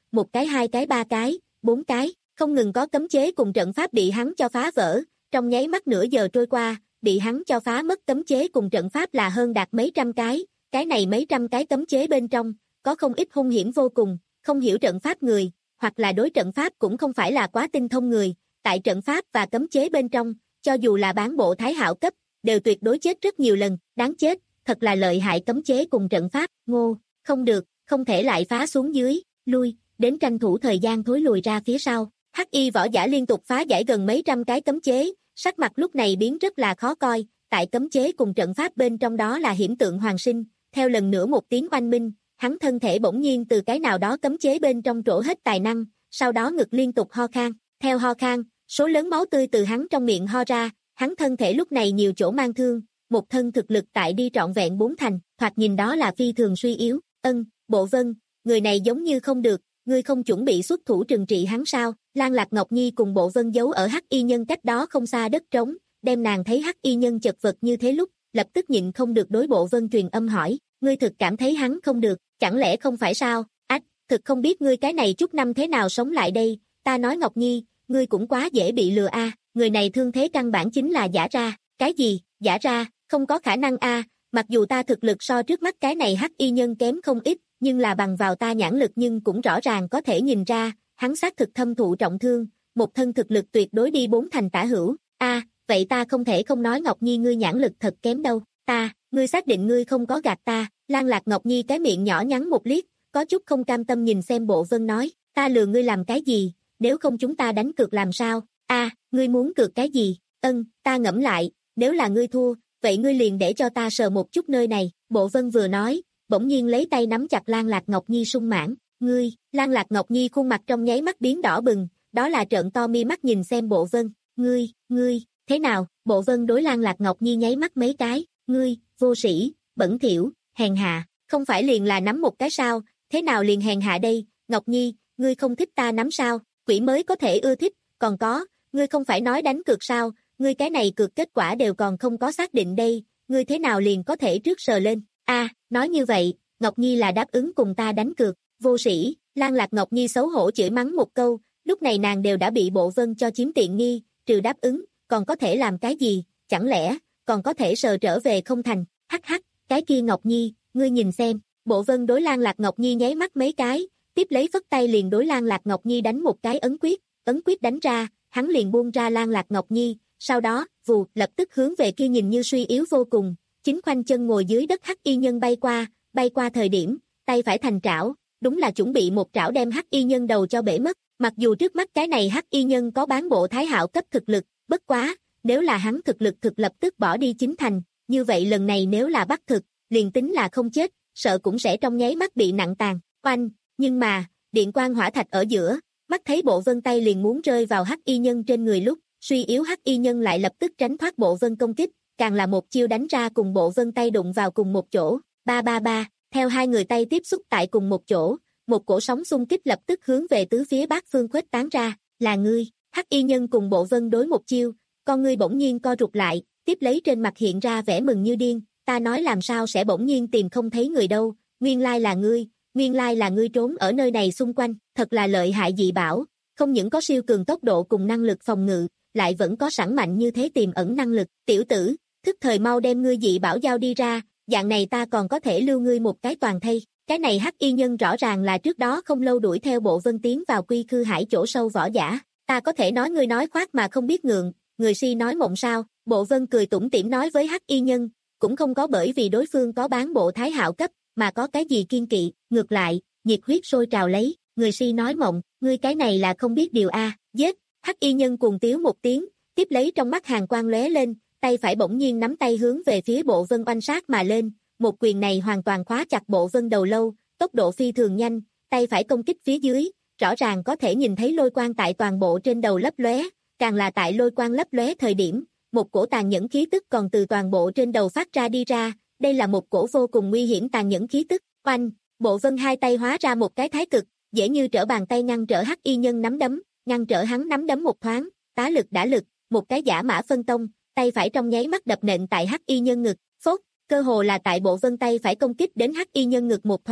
một cái hai cái ba cái, bốn cái, không ngừng có cấm chế cùng trận pháp bị hắn cho phá vỡ, trong nháy mắt nửa giờ trôi qua, bị hắn cho phá mất cấm chế cùng trận pháp là hơn đạt mấy trăm cái, cái này mấy trăm cái cấm chế bên trong, có không ít hung hiểm vô cùng, không hiểu trận pháp người, hoặc là đối trận pháp cũng không phải là quá tinh thông người, tại trận pháp và cấm chế bên trong, cho dù là bán bộ thái hạo cấp, đều tuyệt đối chết rất nhiều lần, đáng chết, thật là lợi hại cấm chế cùng trận pháp, ngô, không được, không thể lại phá xuống dưới, lui, đến tranh thủ thời gian thối lùi ra phía sau. Hắc y võ giả liên tục phá giải gần mấy trăm cái cấm chế, sắc mặt lúc này biến rất là khó coi, tại cấm chế cùng trận pháp bên trong đó là hiểm tượng hoàng sinh, theo lần nữa một tiếng oanh minh, hắn thân thể bỗng nhiên từ cái nào đó cấm chế bên trong trổ hết tài năng, sau đó ngực liên tục ho khan, theo ho khan, số lớn máu tươi từ hắn trong miệng ho ra, hắn thân thể lúc này nhiều chỗ mang thương, một thân thực lực tại đi trọn vẹn bốn thành, thoạt nhìn đó là phi thường suy yếu, ân, Bộ Vân, người này giống như không được, ngươi không chuẩn bị xuất thủ trừng trị hắn sao? Lan Lạc Ngọc Nhi cùng Bộ Vân giấu ở Hắc Y Nhân cách đó không xa đất trống, đem nàng thấy Hắc Y Nhân chật vật như thế lúc, lập tức nhịn không được đối Bộ Vân truyền âm hỏi, ngươi thực cảm thấy hắn không được, chẳng lẽ không phải sao? Ách, thực không biết ngươi cái này chút năm thế nào sống lại đây, ta nói Ngọc Nhi, ngươi cũng quá dễ bị lừa a, người này thương thế căn bản chính là giả ra, cái gì, giả ra, không có khả năng a, mặc dù ta thực lực so trước mắt cái này Hắc Y Nhân kém không ít, nhưng là bằng vào ta nhãn lực nhưng cũng rõ ràng có thể nhìn ra, hắn xác thực thâm thụ trọng thương, một thân thực lực tuyệt đối đi bốn thành tả hữu, a, à, vậy ta không thể không nói Ngọc Nhi ngươi nhãn lực thật kém đâu, ta, ngươi xác định ngươi không có gạt ta, Lan Lạc Ngọc Nhi cái miệng nhỏ nhắn một liếc, có chút không cam tâm nhìn xem Bộ Vân nói, ta lừa ngươi làm cái gì, nếu không chúng ta đánh cược làm sao, a, à, ngươi muốn cược cái gì, ân, ta ngẫm lại, nếu là ngươi thua, vậy ngươi liền để cho ta sờ một chút nơi này, Bộ Vân vừa nói, bỗng nhiên lấy tay nắm chặt Lan Lạc Ngọc Nhi sung mãn, ngươi, Lan Lạc Ngọc Nhi khuôn mặt trong nháy mắt biến đỏ bừng, đó là trợn to mi mắt nhìn xem Bộ Vân, ngươi, ngươi, thế nào, Bộ Vân đối Lan Lạc Ngọc Nhi nháy mắt mấy cái, ngươi, vô sĩ, bẩn thỉu, hèn hạ, không phải liền là nắm một cái sao, thế nào liền hèn hạ đây, Ngọc Nhi, ngươi không thích ta nắm sao, quỷ mới có thể ưa thích, còn có, ngươi không phải nói đánh cược sao, ngươi cái này cược kết quả đều còn không có xác định đây, ngươi thế nào liền có thể trước sờ lên, a, à, nói như vậy, Ngọc Nhi là đáp ứng cùng ta đánh cược, vô sĩ, Lan Lạc Ngọc Nhi xấu hổ chửi mắng một câu, lúc này nàng đều đã bị Bộ Vân cho chiếm tiện nghi, trừ đáp ứng, còn có thể làm cái gì, chẳng lẽ, còn có thể sờ trở về không thành, hắc hắc, cái kia Ngọc Nhi, ngươi nhìn xem, Bộ Vân đối Lan Lạc Ngọc Nhi nháy mắt mấy cái, tiếp lấy phất tay liền đối Lan Lạc Ngọc Nhi đánh một cái ấn quyết, ấn quyết đánh ra, hắn liền buông ra Lan Lạc Ngọc Nhi, sau đó, vù, lập tức hướng về kia nhìn như suy yếu vô cùng, chính khoanh chân ngồi dưới đất Hắc Y Nhân bay qua, bay qua thời điểm, tay phải thành trảo, đúng là chuẩn bị một trảo đem Hắc Y Nhân đầu cho bể mất, mặc dù trước mắt cái này Hắc Y Nhân có bán bộ thái hạo cấp thực lực, bất quá, nếu là hắn thực lực thực lập tức bỏ đi chính thành, như vậy lần này nếu là bắt thực, liền tính là không chết, sợ cũng sẽ trong nháy mắt bị nặng tàn, oanh, nhưng mà, điện quang hỏa thạch ở giữa, mắt thấy Bộ Vân tay liền muốn rơi vào Hắc Y Nhân trên người lúc, suy yếu Hắc Y Nhân lại lập tức tránh thoát Bộ Vân công kích, càng là một chiêu đánh ra cùng Bộ Vân tay đụng vào cùng một chỗ, ba ba ba, theo hai người tay tiếp xúc tại cùng một chỗ, một cổ sóng xung kích lập tức hướng về tứ phía bát phương khuếch tán ra, là ngươi, Hắc Y Nhân cùng Bộ Vân đối một chiêu, con ngươi bỗng nhiên co rụt lại, tiếp lấy trên mặt hiện ra vẻ mừng như điên, ta nói làm sao sẽ bỗng nhiên tìm không thấy người đâu, nguyên lai là ngươi, nguyên lai là ngươi trốn ở nơi này xung quanh, thật là lợi hại dị bảo, không những có siêu cường tốc độ cùng năng lực phòng ngự, lại vẫn có sẵn mạnh như thế tiềm ẩn năng lực, tiểu tử, thức thời mau đem ngươi dị bảo giao đi ra, dạng này ta còn có thể lưu ngươi một cái toàn thây, cái này Hắc Y Nhân rõ ràng là trước đó không lâu đuổi theo Bộ Vân tiến vào Quy Khư Hải chỗ sâu võ giả, ta có thể nói ngươi nói khoác mà không biết ngượng, người si nói mộng sao, Bộ Vân cười tủm tỉm nói với Hắc Y Nhân, cũng không có bởi vì đối phương có bán bộ thái hạo cấp, mà có cái gì kiên kỵ, ngược lại, nhiệt huyết sôi trào lấy, người si nói mộng, ngươi cái này là không biết điều a, giết, Hắc Y Nhân cuồng tiếu một tiếng, tiếp lấy trong mắt hàn quang lóe lên, tay phải bỗng nhiên nắm tay hướng về phía Bộ Vân oanh sát mà lên, một quyền này hoàn toàn khóa chặt Bộ Vân đầu lâu, tốc độ phi thường nhanh, tay phải công kích phía dưới, rõ ràng có thể nhìn thấy lôi quang tại toàn bộ trên đầu lấp lóe, càng là tại lôi quang lấp lóe thời điểm, một cổ tàn nhẫn khí tức còn từ toàn bộ trên đầu phát ra đi ra, đây là một cổ vô cùng nguy hiểm tàn nhẫn khí tức, oanh, Bộ Vân hai tay hóa ra một cái thái cực, dễ như trở bàn tay ngăn trở Hắc Y Nhân nắm đấm, ngăn trở hắn nắm đấm một thoáng, tá lực đã lực, một cái giả mã phân tông, tay phải trong nháy mắt đập nện tại Hắc Y Nhân ngực, phốt, cơ hồ là tại Bộ Vân tay phải công kích đến Hắc Y Nhân ngực một thoáng,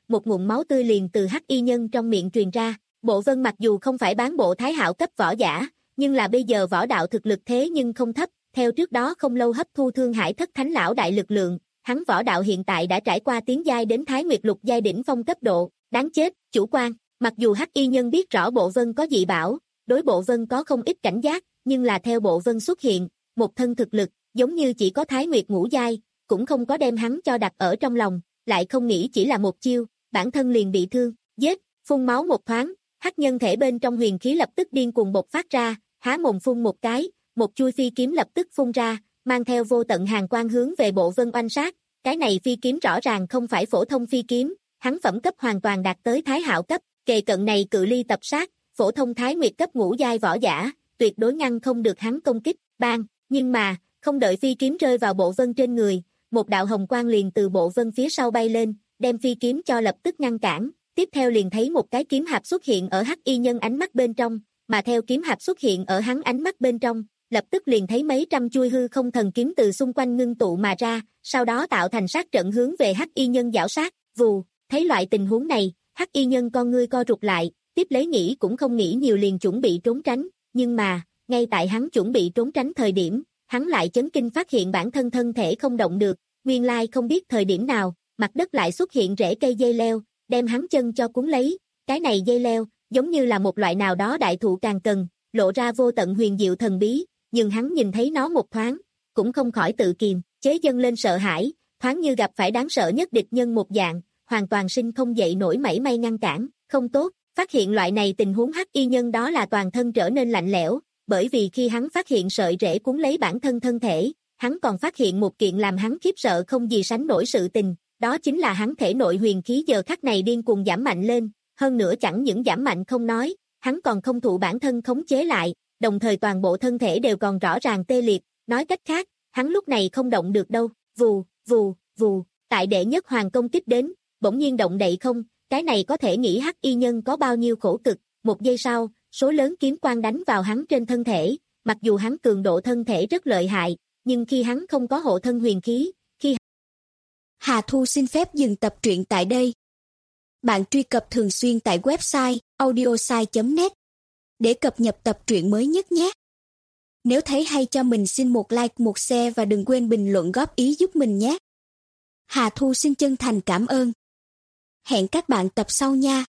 một ngụm máu tươi liền từ hắc y nhân trong miệng truyền ra. Bộ Vân mặc dù không phải bán bộ thái hạo cấp võ giả, nhưng là bây giờ võ đạo thực lực thế nhưng không thấp, theo trước đó không lâu hấp thu Thương Hải Thất Thánh lão đại lực lượng, hắn võ đạo hiện tại đã trải qua tiến giai đến Thái Nguyệt lục giai đỉnh phong cấp độ, đáng chết, chủ quan. Mặc dù hắc y nhân biết rõ Bộ Vân có dị bảo, đối Bộ Vân có không ít cảnh giác, nhưng là theo Bộ Vân xuất hiện, một thân thực lực, giống như chỉ có Thái Nguyệt ngũ giai, cũng không có đem hắn cho đặt ở trong lòng, lại không nghĩ chỉ là một chiêu, bản thân liền bị thương, giết, phun máu một thoáng, hắc nhân thể bên trong huyền khí lập tức điên cuồng bộc phát ra, há mồm phun một cái, một chuôi phi kiếm lập tức phun ra, mang theo vô tận hàn quang hướng về Bộ Vân oanh sát, cái này phi kiếm rõ ràng không phải phổ thông phi kiếm, hắn phẩm cấp hoàn toàn đạt tới Thái Hạo cấp, kề cận này cự ly tập sát, phổ thông Thái Nguyệt cấp ngũ giai võ giả, tuyệt đối ngăn không được hắn công kích, bang, nhưng mà, không đợi phi kiếm rơi vào Bộ Vân trên người, một đạo hồng quang liền từ Bộ Vân phía sau bay lên, đem phi kiếm cho lập tức ngăn cản, tiếp theo liền thấy một cái kiếm hạp xuất hiện ở hắc y nhân ánh mắt bên trong, mà theo kiếm hạp xuất hiện ở hắn ánh mắt bên trong, lập tức liền thấy mấy trăm chuôi hư không thần kiếm từ xung quanh ngưng tụ mà ra, sau đó tạo thành sát trận hướng về hắc y nhân giảo sát, vù, thấy loại tình huống này, hắc y nhân con ngươi co rụt lại, tiếp lấy nghĩ cũng không nghĩ nhiều liền chuẩn bị trốn tránh, nhưng mà, ngay tại hắn chuẩn bị trốn tránh thời điểm, hắn lại chấn kinh phát hiện bản thân thân thể không động được, nguyên lai không biết thời điểm nào, mặt đất lại xuất hiện rễ cây dây leo, đem hắn chân cho cuốn lấy, cái này dây leo, giống như là một loại nào đó đại thụ càng cần, lộ ra vô tận huyền diệu thần bí, nhưng hắn nhìn thấy nó một thoáng, cũng không khỏi tự kiềm, chế dâng lên sợ hãi, thoáng như gặp phải đáng sợ nhất địch nhân một dạng, hoàn toàn sinh không dậy nổi mảy may ngăn cản, không tốt, phát hiện loại này tình huống hắc y nhân đó là toàn thân trở nên lạnh lẽo, bởi vì khi hắn phát hiện sợi rễ cuốn lấy bản thân thân thể, hắn còn phát hiện một kiện làm hắn khiếp sợ không gì sánh nổi sự tình, đó chính là hắn thể nội huyền khí giờ khắc này điên cuồng giảm mạnh lên, hơn nữa chẳng những giảm mạnh không nói, hắn còn không thụ bản thân khống chế lại, đồng thời toàn bộ thân thể đều còn rõ ràng tê liệt, nói cách khác, hắn lúc này không động được đâu, vù, vù, vù, tại đệ nhất hoàng công kích đến, bỗng nhiên động đậy không, cái này có thể nghĩ hắc y nhân có bao nhiêu khổ cực, một giây sau, số lớn kiếm quang đánh vào hắn trên thân thể, mặc dù hắn cường độ thân thể rất lợi hại, nhưng khi hắn không có hộ thân huyền khí, khi Hà Thu xin phép dừng tập truyện tại đây. Bạn truy cập thường xuyên tại website audiosai chấm net để cập nhật tập truyện mới nhất nhé. Nếu thấy hay cho mình xin một like, một share và đừng quên bình luận góp ý giúp mình nhé. Hà Thu xin chân thành cảm ơn. Hẹn các bạn tập sau nha.